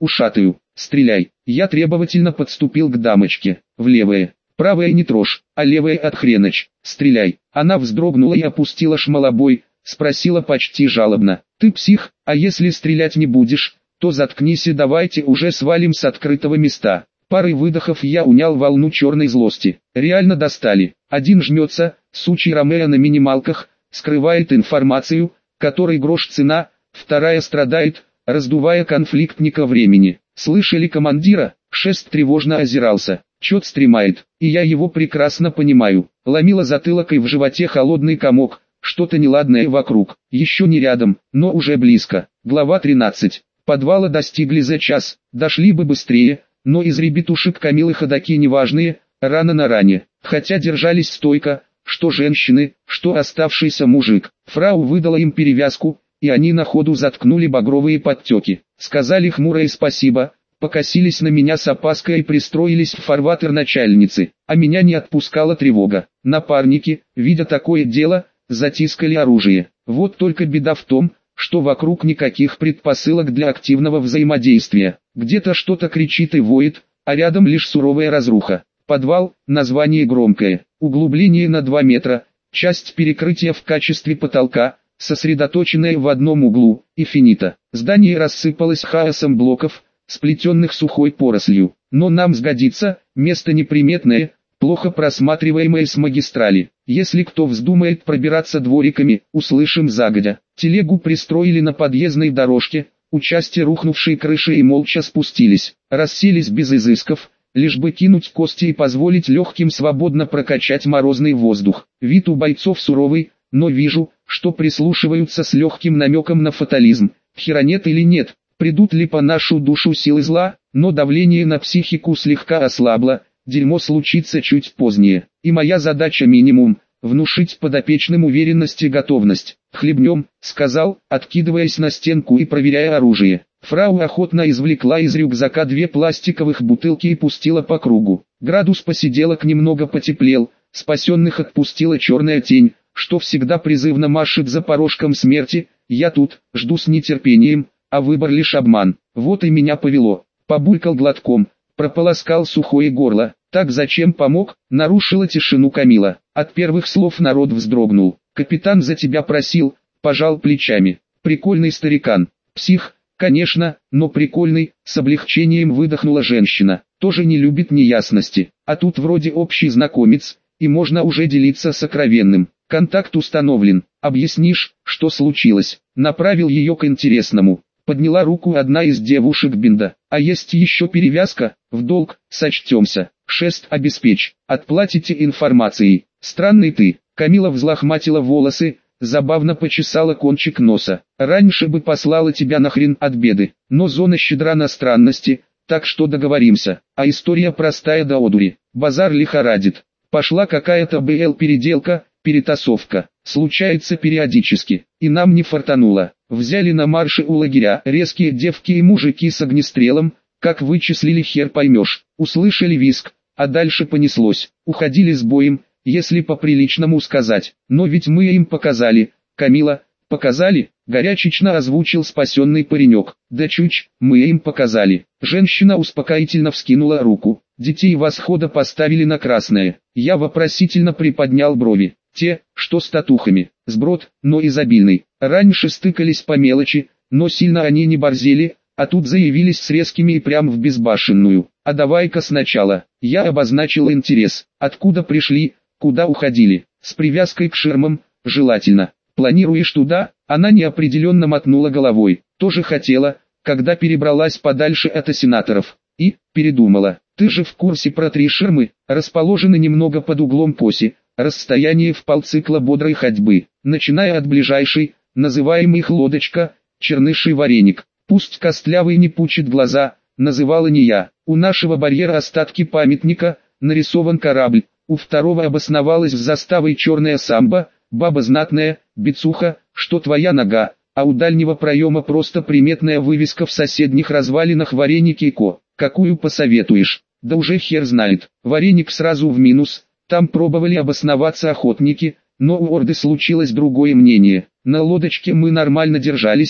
ушатаю. Стреляй. Я требовательно подступил к дамочке. В левое. Правое не трожь, а левое отхреначь. Стреляй. Она вздрогнула и опустила шмалобой, спросила почти жалобно. Ты псих, а если стрелять не будешь, то заткнись и давайте уже свалим с открытого места. Парой выдохов я унял волну черной злости. Реально достали. Один жмется, сучий Ромео на минималках, скрывает информацию, которой грош цена, вторая страдает, раздувая конфликтника времени. Слышали командира? Шест тревожно озирался. Чет стремает, и я его прекрасно понимаю. Ломила затылок и в животе холодный комок, что-то неладное вокруг, еще не рядом, но уже близко. Глава 13. Подвала достигли за час, дошли бы быстрее, но из ребятушек Камилы ходаки неважные, рано на ране, хотя держались стойко, что женщины, что оставшийся мужик. Фрау выдала им перевязку, и они на ходу заткнули багровые подтеки. Сказали хмурое спасибо, покосились на меня с опаской и пристроились в фарватер начальницы, а меня не отпускала тревога. Напарники, видя такое дело, затискали оружие. Вот только беда в том, что вокруг никаких предпосылок для активного взаимодействия. Где-то что-то кричит и воет, а рядом лишь суровая разруха. Подвал, название громкое, углубление на 2 метра, часть перекрытия в качестве потолка, сосредоточенная в одном углу, и финита. Здание рассыпалось хаосом блоков, сплетенных сухой порослью. Но нам сгодится, место неприметное, плохо просматриваемое с магистрали. Если кто вздумает пробираться двориками, услышим загодя. Телегу пристроили на подъездной дорожке, у части рухнувшей крыши и молча спустились. Расселись без изысков, лишь бы кинуть кости и позволить легким свободно прокачать морозный воздух. Вид у бойцов суровый, но вижу, что прислушиваются с легким намеком на фатализм. Херонет или нет, придут ли по нашу душу силы зла, но давление на психику слегка ослабло, дерьмо случится чуть позднее. И моя задача минимум – внушить подопечным уверенность и готовность. «Хлебнем», – сказал, откидываясь на стенку и проверяя оружие. Фрау охотно извлекла из рюкзака 2 пластиковых бутылки и пустила по кругу. Градус посиделок немного потеплел, спасенных отпустила черная тень, что всегда призывно машет за порожком смерти. Я тут, жду с нетерпением, а выбор лишь обман. Вот и меня повело. Побулькал глотком, прополоскал сухое горло. Так зачем помог? Нарушила тишину Камила. От первых слов народ вздрогнул. Капитан за тебя просил, пожал плечами. Прикольный старикан. Псих, конечно, но прикольный, с облегчением выдохнула женщина. Тоже не любит неясности. А тут вроде общий знакомец, и можно уже делиться сокровенным. Контакт установлен. Объяснишь, что случилось? Направил ее к интересному. Подняла руку одна из девушек Бинда. А есть еще перевязка? В долг, сочтемся. Шест обеспечь. Отплатите информацией. Странный ты. Камила взлохматила волосы, забавно почесала кончик носа. Раньше бы послала тебя нахрен от беды. Но зона щедра на странности, так что договоримся. А история простая до одури. Базар лихорадит. Пошла какая-то БЛ-переделка, перетасовка. Случается периодически. И нам не фартануло. Взяли на марше у лагеря резкие девки и мужики с огнестрелом, как вычислили хер поймешь. Услышали визг, а дальше понеслось. Уходили с боем, если по-приличному сказать. Но ведь мы им показали. Камила, показали? Горячечно озвучил спасенный паренек. Да чуть, мы им показали. Женщина успокоительно вскинула руку. Детей восхода поставили на красное. Я вопросительно приподнял брови. Те, что с татухами. Сброд, но изобильный. Раньше стыкались по мелочи, но сильно они не борзели, а тут заявились с резкими и прям в безбашенную. А давай-ка сначала. Я обозначил интерес. Откуда пришли, куда уходили? С привязкой к ширмам, желательно. Планируешь туда? Она неопределенно мотнула головой. Тоже хотела, когда перебралась подальше от сенаторов. И, передумала. Ты же в курсе про 3 ширмы, расположены немного под углом к оси. Расстояние в полцикла бодрой ходьбы, начиная от ближайшей, называемой их лодочка, черныший вареник. Пусть костлявый не пучит глаза, называла не я. У нашего барьера остатки памятника, нарисован корабль, у второго обосновалась с заставой черная самба, баба знатная, бицуха, что твоя нога, а у дальнего проема просто приметная вывеска в соседних развалинах вареники и ко. Какую посоветуешь? Да уже хер знает. Вареник сразу в минус. Там пробовали обосноваться охотники, но у орды случилось другое мнение. На лодочке мы нормально держались,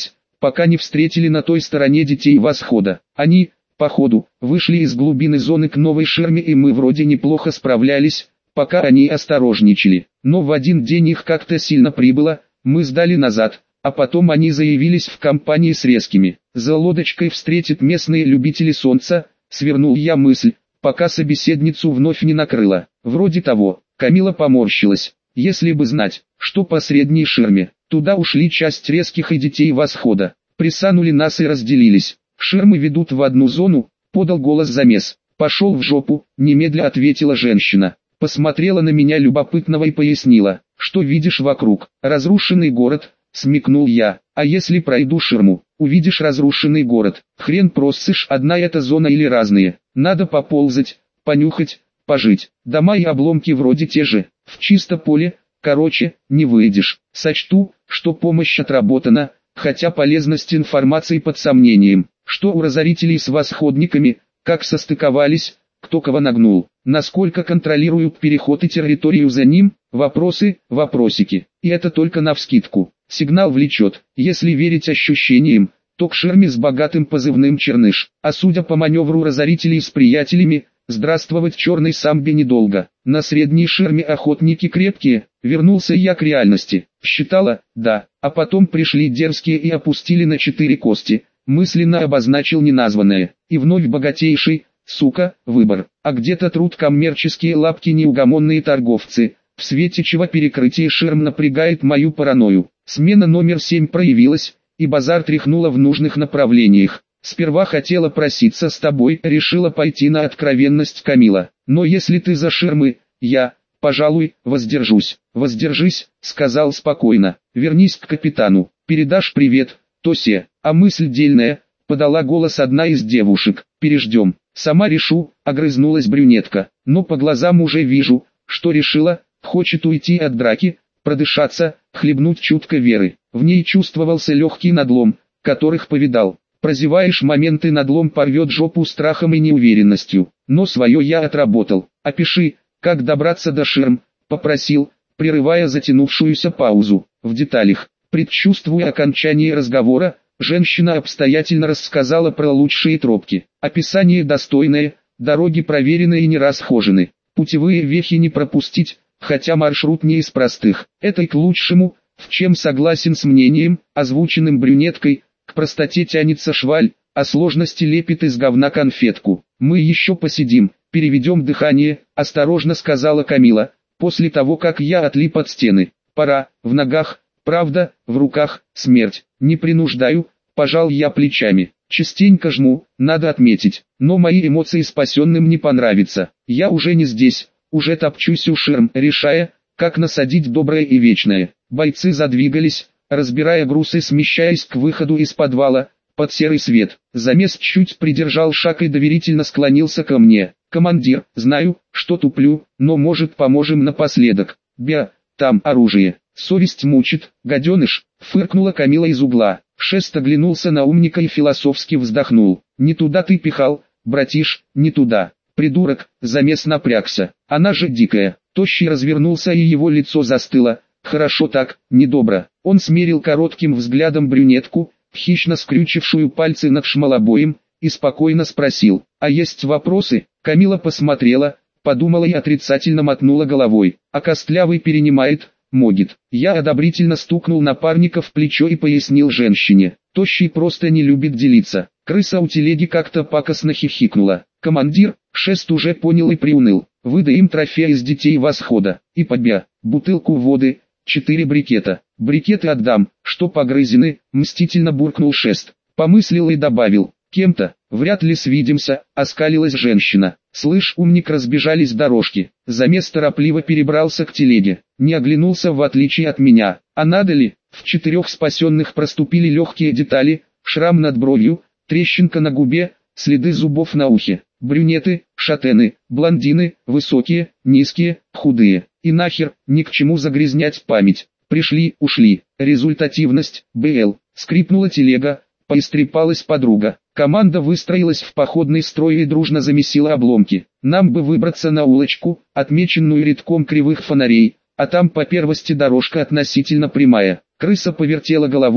пока не встретили на той стороне детей восхода. Они, походу, вышли из глубины зоны к новой ширме, и мы вроде неплохо справлялись, пока они осторожничали. Но в один день их как-то сильно прибыло, мы сдали назад, а потом они заявились в компании с резкими. За лодочкой встретят местные любители солнца, свернул я мысль, пока собеседницу вновь не накрыло. Вроде того. Камила поморщилась. Если бы знать, что по средней ширме, туда ушли часть резких и детей восхода. Присанули нас и разделились. Ширмы ведут в одну зону, подал голос замес. Пошел в жопу, немедля ответила женщина. Посмотрела на меня любопытного и пояснила, что видишь вокруг. Разрушенный город, смекнул я. А если пройду ширму, увидишь разрушенный город. Хрен просышь, одна эта зона или разные. Надо поползать, понюхать, пожить. Дома и обломки вроде те же. В чисто поле, короче, не выйдешь. Сочту, что помощь отработана, хотя полезность информации под сомнением. Что у разорителей с восходниками, как состыковались, кто кого нагнул, насколько контролируют переход и территорию за ним, вопросы, вопросики. И это только навскидку. Сигнал влечет, если верить ощущениям, то к ширме с богатым позывным «Черныш», а судя по маневру разорителей с приятелями, здравствовать черной самбе недолго. На средней ширме охотники крепкие, вернулся я к реальности. Считала, да, а потом пришли дерзкие и опустили на 4 кости, мысленно обозначил неназванное, и вновь богатейший, сука, выбор. А где-то труд коммерческие лапки неугомонные торговцы, в свете чего перекрытие ширм напрягает мою паранойю. Смена номер 7 проявилась, и базар тряхнула в нужных направлениях. Сперва хотела проситься с тобой, решила пойти на откровенность Камила. Но если ты за ширмы, я, пожалуй, воздержусь. Воздержись, сказал спокойно. Вернись к капитану, передашь привет, Тосе. А мысль дельная, подала голос одна из девушек. Переждем. Сама решу, огрызнулась брюнетка. Но по глазам уже вижу, что решила, хочет уйти от драки, продышаться, хлебнуть чутко веры. В ней чувствовался легкий надлом, которых повидал. Прозеваешь моменты, надлом порвет жопу страхом и неуверенностью. Но свое я отработал. Опиши, как добраться до ширм, попросил, прерывая затянувшуюся паузу. В деталях, предчувствуя окончание разговора, женщина обстоятельно рассказала про лучшие тропки. Описание достойное, дороги проверены и не расхожены. Путевые вехи не пропустить, хотя маршрут не из простых. Это и к лучшему, в чем согласен с мнением, озвученным брюнеткой. К простоте тянется шваль, а сложности лепит из говна конфетку. Мы еще посидим, переведем дыхание, осторожно сказала Камила, после того как я отлип от стены. Пора, в ногах, правда, в руках, смерть. Не принуждаю, пожал я плечами. Частенько жму, надо отметить, но мои эмоции спасенным не понравятся. Я уже не здесь, уже топчусь у ширм, решая, как насадить доброе и вечное. Бойцы задвигались, разбирая груз и смещаясь к выходу из подвала, под серый свет. Замес чуть придержал шаг и доверительно склонился ко мне. «Командир, знаю, что туплю, но может поможем напоследок. Там оружие. Совесть мучит, гаденыш», фыркнула Камила из угла. Шест оглянулся на умника и философски вздохнул. «Не туда ты пихал, братиш, не туда. Придурок», замес напрягся. «Она же дикая». Тощий развернулся и его лицо застыло. «Хорошо так, недобро». Он смерил коротким взглядом брюнетку, хищно скрючившую пальцы над шмалобоем, и спокойно спросил: «А есть вопросы?» Камила посмотрела, подумала и отрицательно мотнула головой. «А костлявый перенимает, могит». Я одобрительно стукнул напарника в плечо и пояснил женщине: «Тощий просто не любит делиться». Крыса у телеги как-то пакостно хихикнула. «Командир», Шест уже понял и приуныл: «выдай им трофей из детей восхода. И побя, бутылку воды, 4 брикета». «Брикеты отдам, что погрызены», мстительно буркнул Шест. Помыслил и добавил: «Кем-то, вряд ли свидимся», оскалилась женщина. «Слышь, умник», разбежались дорожки. Замес торопливо перебрался к телеге, не оглянулся в отличие от меня. А надо ли? В 4 спасенных проступили легкие детали: шрам над бровью, трещинка на губе, следы зубов на ухе. Брюнеты, шатены, блондины, высокие, низкие, худые. И нахер, ни к чему загрязнять память. Пришли, ушли. Результативность, БЛ. Скрипнула телега, поистрепалась подруга. Команда выстроилась в походный строй и дружно замесила обломки. Нам бы выбраться на улочку, отмеченную рядком кривых фонарей, а там по первости дорожка относительно прямая. Крыса повертела головой,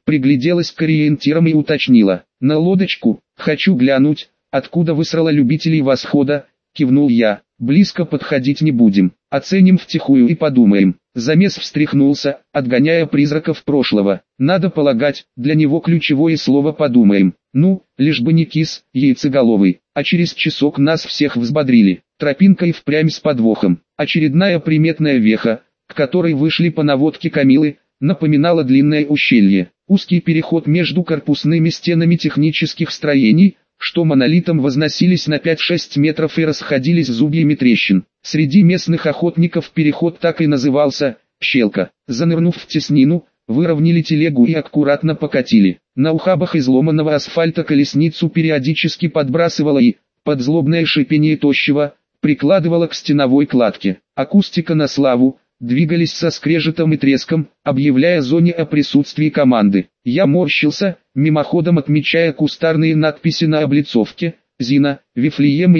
пригляделась к ориентирам и уточнила. На лодочку, хочу глянуть, откуда высрала любителей восхода, кивнул я. Близко подходить не будем, оценим втихую и подумаем. Замес встряхнулся, отгоняя призраков прошлого. Надо полагать, для него ключевое слово «подумаем». Ну, лишь бы не кис, яйцеголовый. А через часок нас всех взбодрили. Тропинка и впрямь с подвохом. Очередная приметная веха, к которой вышли по наводке Камилы, напоминала длинное ущелье. Узкий переход между корпусными стенами технических строений, что монолитом возносились на 5-6 метров и расходились зубьями трещин. Среди местных охотников переход так и назывался «щелка». Занырнув в теснину, выровняли телегу и аккуратно покатили. На ухабах изломанного асфальта колесницу периодически подбрасывало и, под злобное шипение тощего, прикладывало к стеновой кладке. Акустика на славу, двигались со скрежетом и треском, объявляя зоне о присутствии команды. Я морщился, мимоходом отмечая кустарные надписи на облицовке: «Зина, Вифлеем» и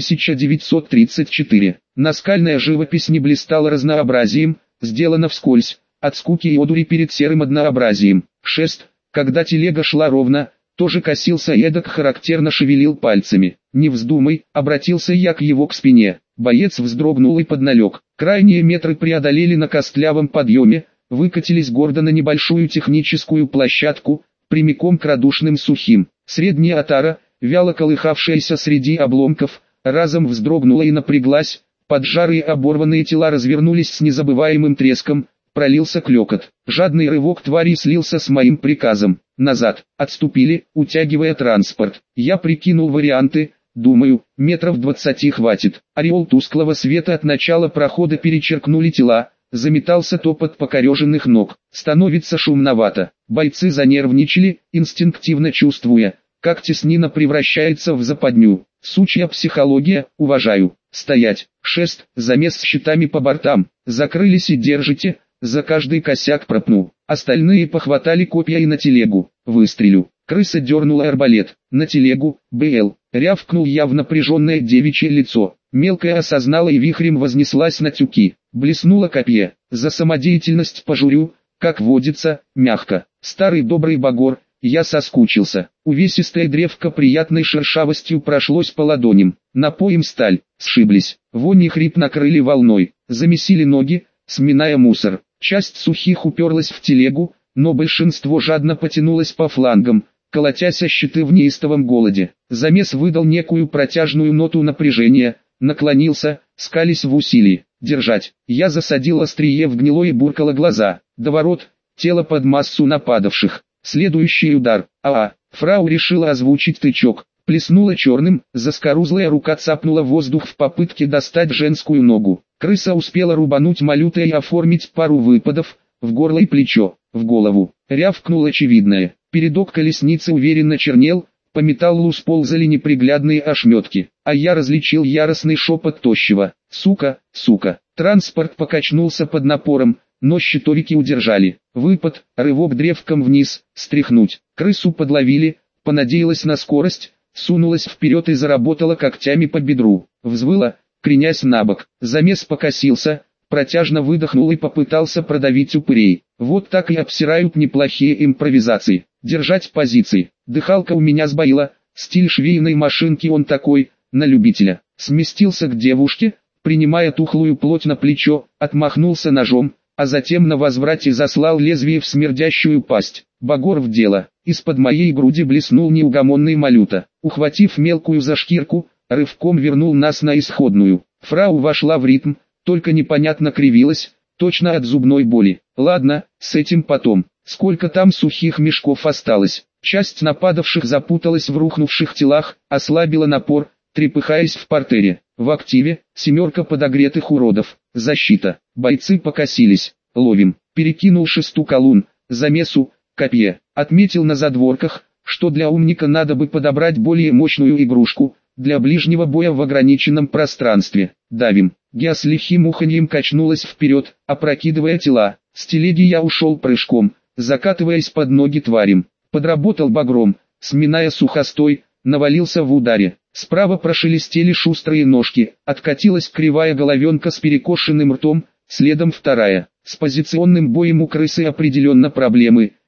1934. Наскальная живопись не блистала разнообразием, сделана вскользь, от скуки и одури перед серым однообразием. Шест, когда телега шла ровно, тоже косился и эдак характерно шевелил пальцами. «Не вздумай», — обратился я к его к спине. Боец вздрогнул и подналег. Крайние метры преодолели на костлявом подъеме, выкатились гордо на небольшую техническую площадку, прямиком к радушным сухим. Средняя отара, вяло колыхавшаяся среди обломков, разом вздрогнула и напряглась, поджарые оборванные тела развернулись с незабываемым треском, пролился клёкот. Жадный рывок твари слился с моим приказом. Назад, отступили, утягивая транспорт. Я прикинул варианты. Думаю, метров 20 хватит. Ореол тусклого света от начала прохода перечеркнули тела, заметался топот покореженных ног. Становится шумновато. Бойцы занервничали, инстинктивно чувствуя, как теснина превращается в западню. Сучья психология, уважаю. Стоять. Шест, замес с щитами по бортам. Закрылись и держите, за каждый косяк пропну. Остальные похватали копья и на телегу. Выстрелю. Крыса дернула арбалет. На телегу, БЛ. Рявкнул я в напряженное девичье лицо. Мелкая осознала и вихрем вознеслась на тюки. Блеснуло копье. За самодеятельность пожурю, как водится, мягко. Старый добрый багор, я соскучился. Увесистая древко приятной шершавостью прошлось по ладоням. Напоим сталь, сшиблись. Вонь и хрип накрыли волной. Замесили ноги, сминая мусор. Часть сухих уперлась в телегу, но большинство жадно потянулось по флангам, колотясь о щиты в неистовом голоде. Замес выдал некую протяжную ноту напряжения, наклонился, скались в усилии. Держать. Я засадил острие в гнило и буркало глаза. До ворот, тело под массу нападавших. Следующий удар. Фрау решила озвучить тычок. Плеснула черным, заскорузлая рука цапнула воздух в попытке достать женскую ногу. Крыса успела рубануть малюта и оформить пару выпадов, в горло и плечо, в голову. Рявкнул очевидное. Передок колесницы уверенно чернел, по металлу сползали неприглядные ошметки, а я различил яростный шепот тощего. «Сука, сука!» Транспорт покачнулся под напором, но щитовики удержали. Выпад, рывок древком вниз, стряхнуть. Крысу подловили, понадеялась на скорость, сунулась вперед и заработала когтями по бедру. Взвыла, кренясь на бок. Замес покосился, протяжно выдохнул и попытался продавить упырей. Вот так и обсирают неплохие импровизации. Держать позиции. Дыхалка у меня сбоила, стиль швейной машинки он такой, на любителя. Сместился к девушке, принимая тухлую плоть на плечо, отмахнулся ножом, а затем на возврате заслал лезвие в смердящую пасть. Багор в дело. Из-под моей груди блеснул неугомонный малюта. Ухватив мелкую за шкирку, рывком вернул нас на исходную. Фрау вошла в ритм, только непонятно кривилась, точно от зубной боли. Ладно, с этим потом. Сколько там сухих мешков осталось? Часть нападавших запуталась в рухнувших телах, ослабила напор, трепыхаясь в партере. В активе, 7 подогретых уродов. Защита. Бойцы покосились. Ловим. Перекинул шесту колун. Замесу. Копье. Отметил на задворках, что для умника надо бы подобрать более мощную игрушку, для ближнего боя в ограниченном пространстве. Давим. Геа с лихим уханьем качнулась вперед, опрокидывая тела. С телеги я ушел прыжком, закатываясь под ноги тварям. Подработал багром, сминая сухостой, навалился в ударе. Справа прошелестели шустрые ножки, откатилась кривая головенка с перекошенным ртом, следом вторая. С позиционным боем у крысы определенно проблемы.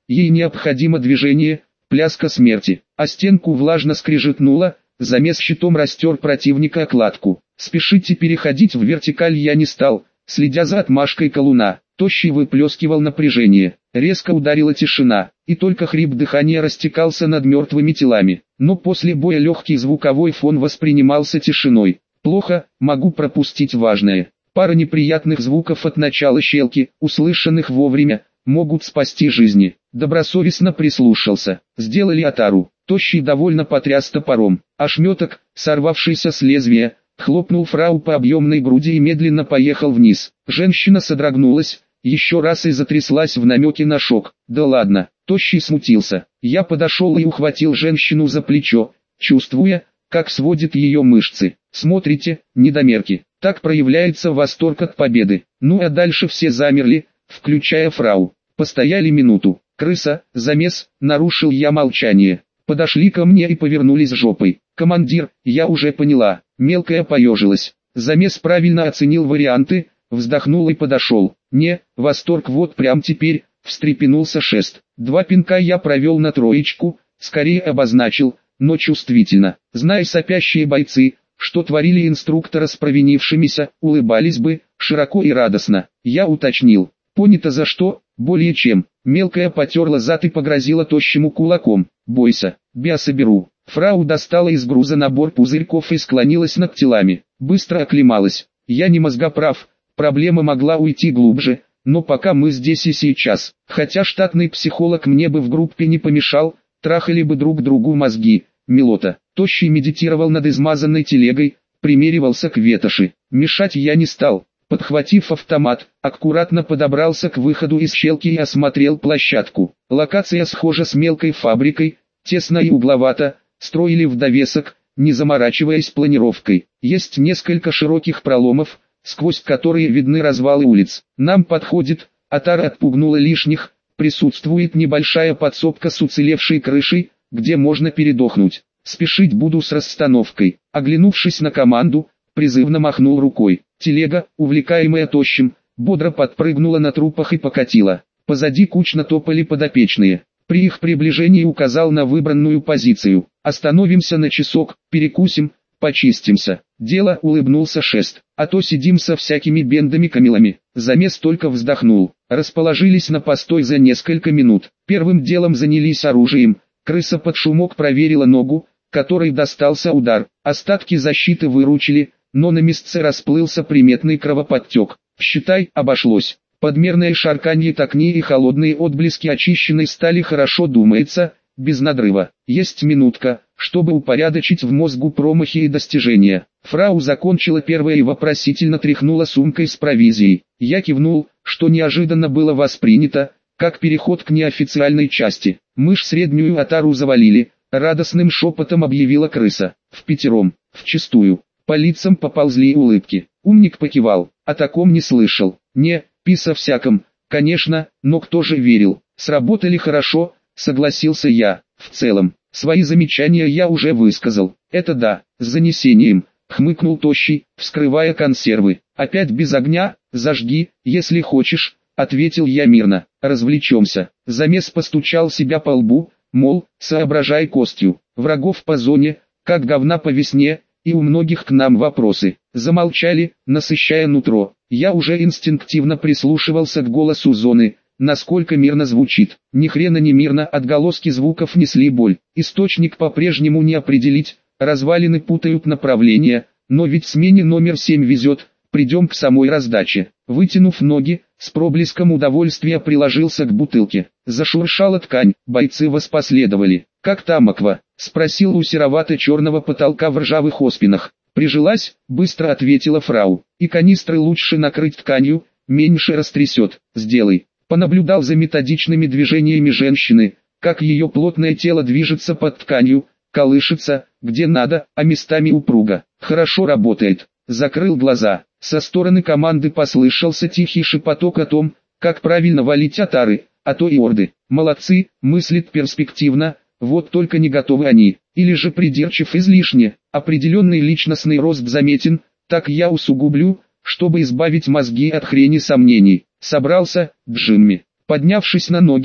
ей необходимо движение, пляска смерти. А стенку влажно скрежетнуло, замес щитом растер противника окладку. Спешите переходить в вертикаль я не стал, следя за отмашкой колуна. Тощий выплескивал напряжение. Резко ударила тишина, и только хрип дыхания растекался над мертвыми телами. Но после боя легкий звуковой фон воспринимался тишиной. Плохо, могу пропустить важное. Пара неприятных звуков от начала щелки, услышанных вовремя, могут спасти жизни. Добросовестно прислушался. Сделали отару. Тощий довольно потряс топором. Ошметок, сорвавшийся с лезвия, хлопнул фрау по объемной груди и медленно поехал вниз. Женщина содрогнулась, еще раз и затряслась в намеке на шок. Да ладно, Тощий смутился. Я подошел и ухватил женщину за плечо, чувствуя, как сводит ее мышцы. Смотрите, недомерки. Так проявляется восторг от победы. Ну а дальше все замерли, включая фрау. Постояли минуту. Крыса, замес, нарушил я молчание. Подошли ко мне и повернулись жопой. Командир, я уже поняла. Мелкая поежилась. Замес правильно оценил варианты, вздохнул и подошел. Не, восторг вот прям теперь, встрепенулся Шест. 2 пинка я провел на троечку, скорее обозначил, но чувствительно. Зная сопящие бойцы, что творили инструктора с провинившимися, улыбались бы, широко и радостно. Я уточнил. Понято за что, более чем. Мелкая потерла зад и погрозила Тощему кулаком. Бойся, бя соберу. Фрау достала из груза набор пузырьков и склонилась над телами. Быстро оклемалась. Я не мозгоправ, проблема могла уйти глубже, но пока мы здесь и сейчас. Хотя штатный психолог мне бы в группе не помешал, трахали бы друг другу мозги. Милота. Тощий медитировал над измазанной телегой, примеривался к ветоши. Мешать я не стал. Подхватив автомат, аккуратно подобрался к выходу из щелки и осмотрел площадку. Локация схожа с мелкой фабрикой, тесно и угловато, строили в довесок, не заморачиваясь планировкой. Есть несколько широких проломов, сквозь которые видны развалы улиц. Нам подходит, отара отпугнула лишних, присутствует небольшая подсобка с уцелевшей крышей, где можно передохнуть. Спешить буду с расстановкой. Оглянувшись на команду, призывно махнул рукой. Телега, увлекаемая Тощим, бодро подпрыгнула на трупах и покатила. Позади кучно топали подопечные. При их приближении указал на выбранную позицию. Остановимся на часок, перекусим, почистимся. Дело, улыбнулся Шест. А то сидим со всякими бендами-камилами. Замес только вздохнул. Расположились на постой за несколько минут. Первым делом занялись оружием. Крыса под шумок проверила ногу, которой достался удар. Остатки защиты выручили, но на местце расплылся приметный кровоподтек. Считай, обошлось. Подмерное шарканье токни и холодные отблески очищенной стали хорошо думается, без надрыва. Есть минутка, чтобы упорядочить в мозгу промахи и достижения. Фрау закончила первое и вопросительно тряхнула сумкой с провизией. Я кивнул, что неожиданно было воспринято, как переход к неофициальной части. Мышь среднюю отару завалили, радостным шепотом объявила крыса. Впятером, вчистую. По лицам поползли улыбки. Умник покивал, о таком не слышал. Не, писа всяком, конечно, но кто же верил. Сработали хорошо, согласился я. В целом, свои замечания я уже высказал. Это да, с занесением, хмыкнул Тощий, вскрывая консервы. Опять без огня, зажги, если хочешь, ответил я мирно. Развлечемся. Замес постучал себя по лбу, мол, соображай костью. Врагов по зоне, как говна по весне, и у многих к нам вопросы. Замолчали, насыщая нутро. Я уже инстинктивно прислушивался к голосу зоны, насколько мирно звучит. Ни хрена не мирно, отголоски звуков несли боль. Источник по-прежнему не определить, развалины путают направления, но ведь смене номер 7 везет, придем к самой раздаче. Вытянув ноги, с проблеском удовольствия приложился к бутылке. Зашуршала ткань, бойцы воспоследовали. «Как там Аква?» — спросил у серовато-черного потолка в ржавых оспинах. «Прижилась», — быстро ответила фрау. «И канистры лучше накрыть тканью, меньше растрясет. Сделай». Понаблюдал за методичными движениями женщины, как ее плотное тело движется под тканью, колышется, где надо, а местами упруго. Хорошо работает. Закрыл глаза. Со стороны команды послышался тихий шепоток о том, как правильно валить отары, а то и орды. Молодцы, мыслит перспективно, вот только не готовы они. Или же придирчив излишне, определенный личностный рост заметен, так я усугублю, чтобы избавить мозги от хрени сомнений. Собрался, Джимми. Поднявшись на ноги,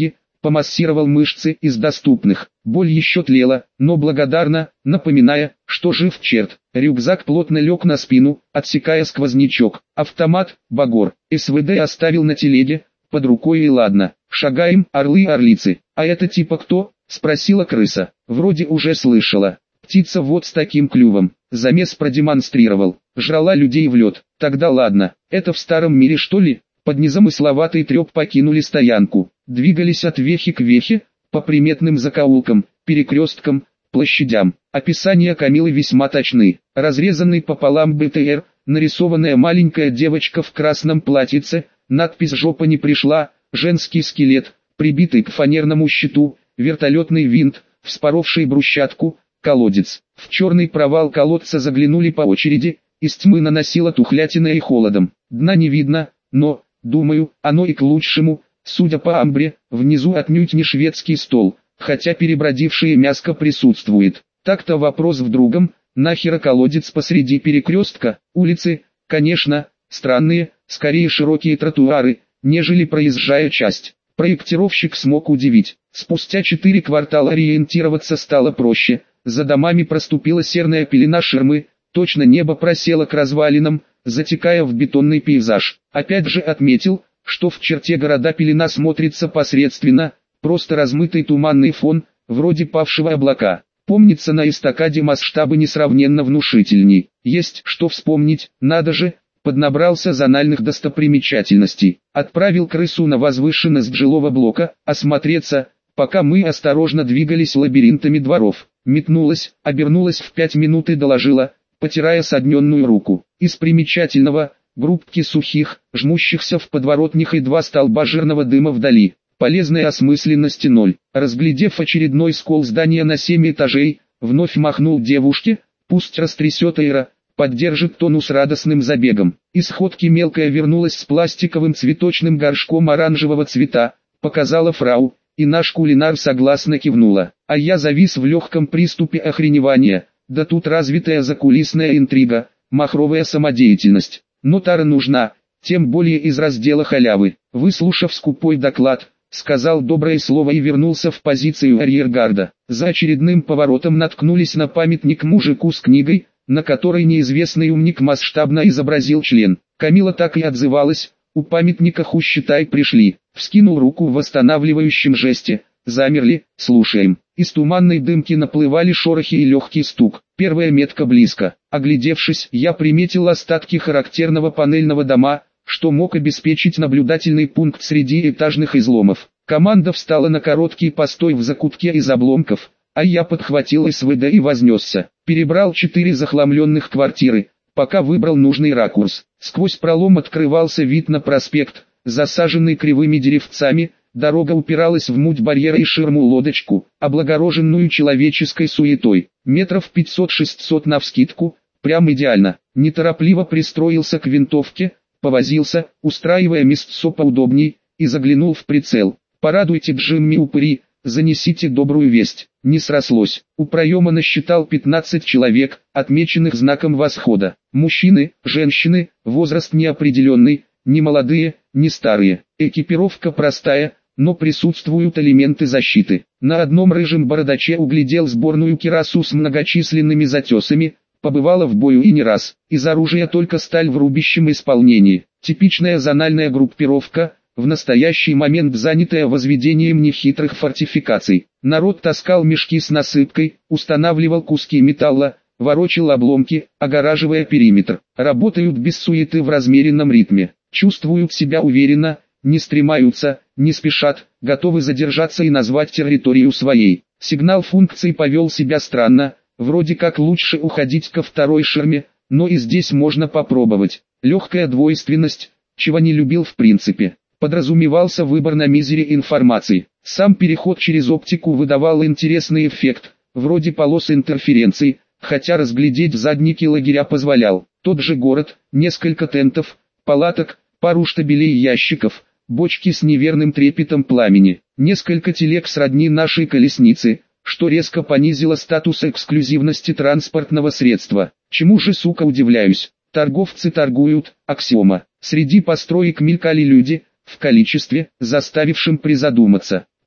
помассировал мышцы из доступных. Боль еще тлела, но благодарно, напоминая, что жив черт. Рюкзак плотно лег на спину, отсекая сквознячок. Автомат, багор, СВД оставил на телеге, под рукой и ладно. Шагаем, орлы-орлицы. А это типа кто? Спросила крыса. Вроде уже слышала. Птица вот с таким клювом. Замес продемонстрировал. Жрала людей в лед. Тогда ладно. Это в старом мире что ли? Под незамысловатый треп покинули стоянку. Двигались от вехи к вехе, по приметным закоулкам, перекресткам, площадям. Описания Камилы весьма точны. Разрезанный пополам БТР, нарисованная маленькая девочка в красном платьице, надпись «Жопа не пришла», женский скелет, прибитый к фанерному щиту, вертолетный винт, вспоровший брусчатку, колодец. В черный провал колодца заглянули по очереди, из тьмы наносило тухлятиной и холодом. Дна не видно, но, думаю, оно и к лучшему. Судя по амбре, внизу отнюдь не шведский стол, хотя перебродившее мяско присутствует. Так-то вопрос в другом, нахера колодец посреди перекрестка, улицы, конечно, странные, скорее широкие тротуары, нежели проезжая часть. Проектировщик смог удивить. Спустя 4 квартала ориентироваться стало проще, за домами проступила серная пелена ширмы, точно небо просело к развалинам, затекая в бетонный пейзаж. Опять же отметил, что в черте города пелена смотрится посредственно, просто размытый туманный фон, вроде павшего облака. Помнится, на эстакаде масштабы несравненно внушительней. Есть что вспомнить, надо же, поднабрался зональных достопримечательностей. Отправил крысу на возвышенность жилого блока, осмотреться, пока мы осторожно двигались лабиринтами дворов. Метнулась, обернулась в 5 минут и доложила, потирая содненную руку. Из примечательного, группки сухих, жмущихся в подворотнях и 2 столба жирного дыма вдали. Полезной осмысленности 0. Разглядев очередной скол здания на 7 этажей, вновь махнул девушке, пусть растрясет аэро, поддержит тонус радостным забегом. Из ходки мелкая вернулась с пластиковым цветочным горшком оранжевого цвета, показала фрау, и наш кулинар согласно кивнула. А я завис в легком приступе охреневания, да тут развитая закулисная интрига, махровая самодеятельность. Но тара нужна, тем более из раздела халявы. Выслушав скупой доклад, сказал доброе слово и вернулся в позицию арьергарда. За очередным поворотом наткнулись на памятник мужику с книгой, на которой неизвестный умник масштабно изобразил член. Камила так и отзывалась, у памятника ху считай пришли. Вскинул руку в восстанавливающем жесте, замерли, слушаем. Из туманной дымки наплывали шорохи и легкий стук. Первая метка близко. Оглядевшись, я приметил остатки характерного панельного дома, что мог обеспечить наблюдательный пункт среди этажных изломов. Команда встала на короткий постой в закутке из обломков, а я подхватил СВД и вознесся. Перебрал 4 захламленных квартиры, пока выбрал нужный ракурс. Сквозь пролом открывался вид на проспект, засаженный кривыми деревцами. Дорога упиралась в муть барьера и ширму-лодочку, облагороженную человеческой суетой. Метров 500-600 навскидку, прям идеально. Неторопливо пристроился к винтовке, повозился, устраивая местцо поудобней, и заглянул в прицел. «Порадуйте Джимми упыри, занесите добрую весть». Не срослось. У проема насчитал 15 человек, отмеченных знаком восхода. Мужчины, женщины, возраст неопределенный, не молодые, не старые. Экипировка простая, но присутствуют элементы защиты. На одном рыжем бородаче углядел сборную кирасу с многочисленными затесами, побывала в бою и не раз. Из оружия только сталь в рубящем исполнении. Типичная зональная группировка, в настоящий момент занятая возведением нехитрых фортификаций. Народ таскал мешки с насыпкой, устанавливал куски металла, ворочил обломки, огораживая периметр. Работают без суеты в размеренном ритме. Чувствуют себя уверенно, не стремаются, не спешат, готовы задержаться и назвать территорию своей. Сигнал функции повел себя странно, вроде как лучше уходить ко второй ширме, но и здесь можно попробовать. Легкая двойственность, чего не любил в принципе. Подразумевался выбор на мизере информации. Сам переход через оптику выдавал интересный эффект, вроде полос интерференций, хотя разглядеть задники лагеря позволял. Тот же город, несколько тентов, палаток, пару штабелей ящиков, бочки с неверным трепетом пламени, несколько телег сродни нашей колеснице, что резко понизило статус эксклюзивности транспортного средства. Чему же, сука, удивляюсь? Торговцы торгуют, аксиома. Среди построек мелькали люди, в количестве, заставившим призадуматься.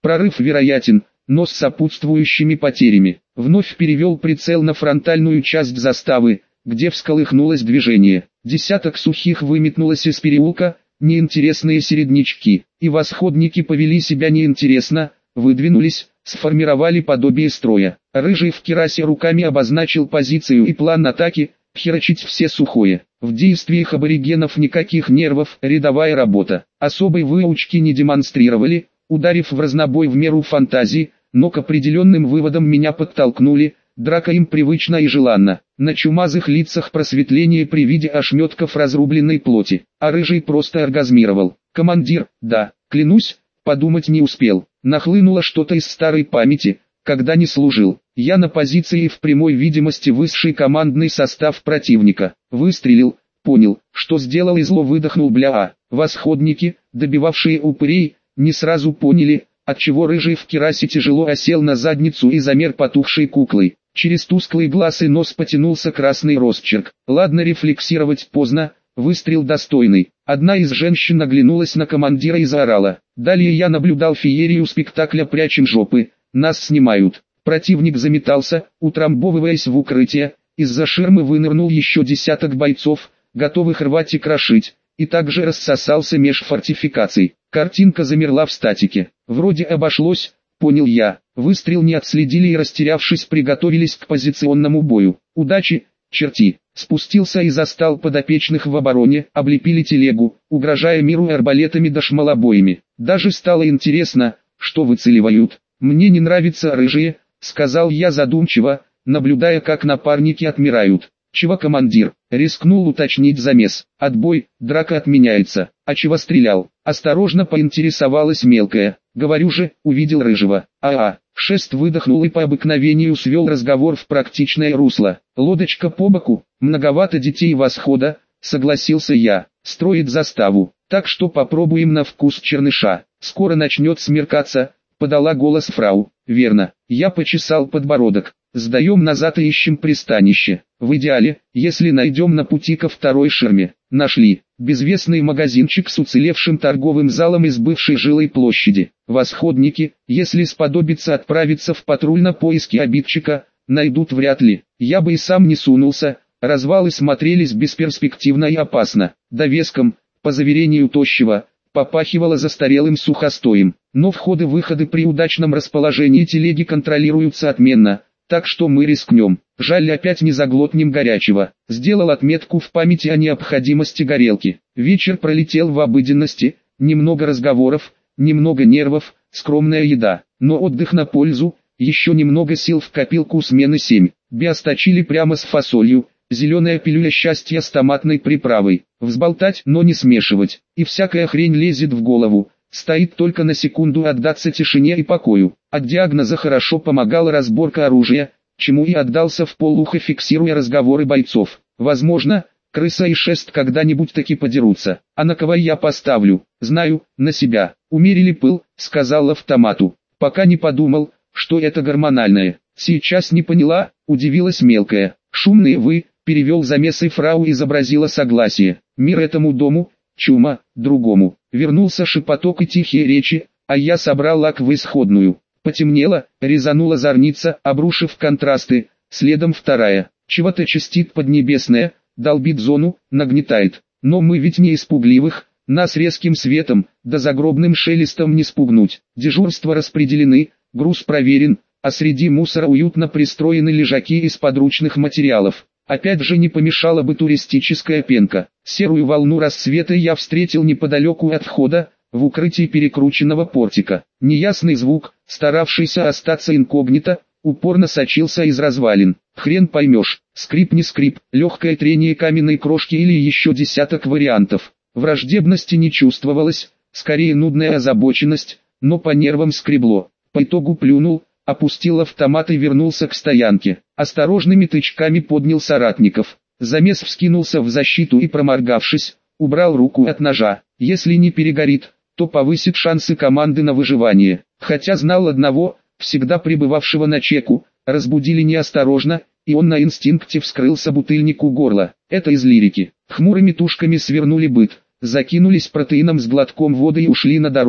Прорыв вероятен, но с сопутствующими потерями. Вновь перевел прицел на фронтальную часть заставы, где всколыхнулось движение. Десяток сухих выметнулось из переулка, неинтересные середнячки, и восходники повели себя неинтересно, выдвинулись, сформировали подобие строя. Рыжий в керасе руками обозначил позицию и план атаки, херачить все сухое. В действиях аборигенов никаких нервов, рядовая работа. Особой выучки не демонстрировали, ударив в разнобой в меру фантазии, но к определенным выводам меня подтолкнули, драка им привычна и желанна. На чумазых лицах просветление при виде ошметков разрубленной плоти, а рыжий просто оргазмировал. Командир, да, клянусь, подумать не успел. Нахлынуло что-то из старой памяти, когда не служил. Я на позиции в прямой видимости высший командный состав противника. Выстрелил, понял, что сделал и зло выдохнул бля. Восходники, добивавшие упырей, не сразу поняли, отчего рыжий в керасе тяжело осел на задницу и замер потухшей куклой. Через тусклый глаз и нос потянулся красный росчерк. Ладно, рефлексировать поздно, выстрел достойный. Одна из женщин оглянулась на командира и заорала. Далее я наблюдал феерию спектакля «Прячем жопы», нас снимают. Противник заметался, утрамбовываясь в укрытие, из-за ширмы вынырнул еще десяток бойцов, готовых рвать и крошить, и также рассосался меж фортификаций. Картинка замерла в статике. Вроде обошлось, понял я. Выстрел не отследили и, растерявшись, приготовились к позиционному бою. Удачи, черти. Спустился и застал подопечных в обороне, облепили телегу, угрожая миру арбалетами да шмалобоями. Даже стало интересно, что выцеливают. «Мне не нравятся рыжие», — сказал я задумчиво, наблюдая, как напарники отмирают. «Чего, командир?» — рискнул уточнить замес. «Отбой, драка отменяется». «А чего стрелял?» — осторожно поинтересовалась мелкая. «Говорю же, увидел рыжего». Шест выдохнул и по обыкновению свел разговор в практичное русло. «Лодочка по боку, многовато детей восхода», — согласился я. «Строит заставу, так что попробуем на вкус черныша. Скоро начнет смеркаться», — подала голос фрау. «Верно». Я почесал подбородок. «Сдаем назад и ищем пристанище. В идеале, если найдем на пути ко второй ширме». Нашли. Безвестный магазинчик с уцелевшим торговым залом из бывшей жилой площади. Восходники, если сподобится отправиться в патруль на поиски обидчика, найдут вряд ли. Я бы и сам не сунулся. Развалы смотрелись бесперспективно и опасно. Довеском, по заверению Тощего, попахивало застарелым сухостоем. Но входы-выходы при удачном расположении телеги контролируются отменно, так что мы рискнем. Жаль, опять не заглотнем горячего. Сделал отметку в памяти о необходимости горелки. Вечер пролетел в обыденности, немного разговоров, немного нервов, скромная еда. Но отдых на пользу, еще немного сил в копилку смены 7. Биосточили прямо с фасолью, зеленая пилюля счастья с томатной приправой. Взболтать, но не смешивать. И всякая хрень лезет в голову. Стоит только на секунду отдаться тишине и покою. От диагноза хорошо помогала разборка оружия, чему и отдался вполуха, фиксируя разговоры бойцов. Возможно, крыса и шест когда-нибудь таки подерутся. А на кого я поставлю? Знаю, на себя. Умерили пыл, сказал автомату. Пока не подумал, что это гормональное. Сейчас не поняла, удивилась мелкая. Шумные вы, перевел замес и фрау изобразила согласие. Мир этому дому, чума, другому. Вернулся шепоток и тихие речи, а я собрал лак в исходную. Потемнело, резанула зорница, обрушив контрасты, следом вторая. Чего-то чистит поднебесное, долбит зону, нагнетает. Но мы ведь не испугливых, нас резким светом, да загробным шелестом не спугнуть. Дежурства распределены, груз проверен, а среди мусора уютно пристроены лежаки из подручных материалов. Опять же не помешала бы туристическая пенка. Серую волну рассвета я встретил неподалеку от входа, в укрытии перекрученного портика. Неясный звук, старавшийся остаться инкогнито, упорно сочился из развалин. Хрен поймешь, скрип не скрип, легкое трение каменной крошки или еще десяток вариантов. Враждебности не чувствовалось, скорее нудная озабоченность, но по нервам скребло. По итогу плюнул, опустил автомат и вернулся к стоянке. Осторожными тычками поднял соратников. Замес вскинулся в защиту и, проморгавшись, убрал руку от ножа. Если не перегорит, то повысит шансы команды на выживание. Хотя знал одного, всегда пребывавшего на чеку, разбудили неосторожно, и он на инстинкте вскрылся бутыльнику горла. Это из лирики. Хмурыми тушками свернули быт, закинулись протеином с глотком воды и ушли на дорогу.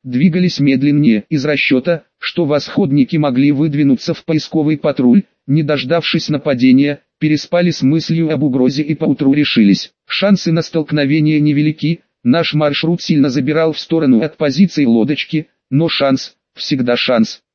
двигались медленнее из расчета, что восходники могли выдвинуться в поисковый патруль, не дождавшись нападения, переспали с мыслью об угрозе и поутру решились. Шансы на столкновение невелики, наш маршрут сильно забирал в сторону от позиции лодочки, но шанс, всегда шанс.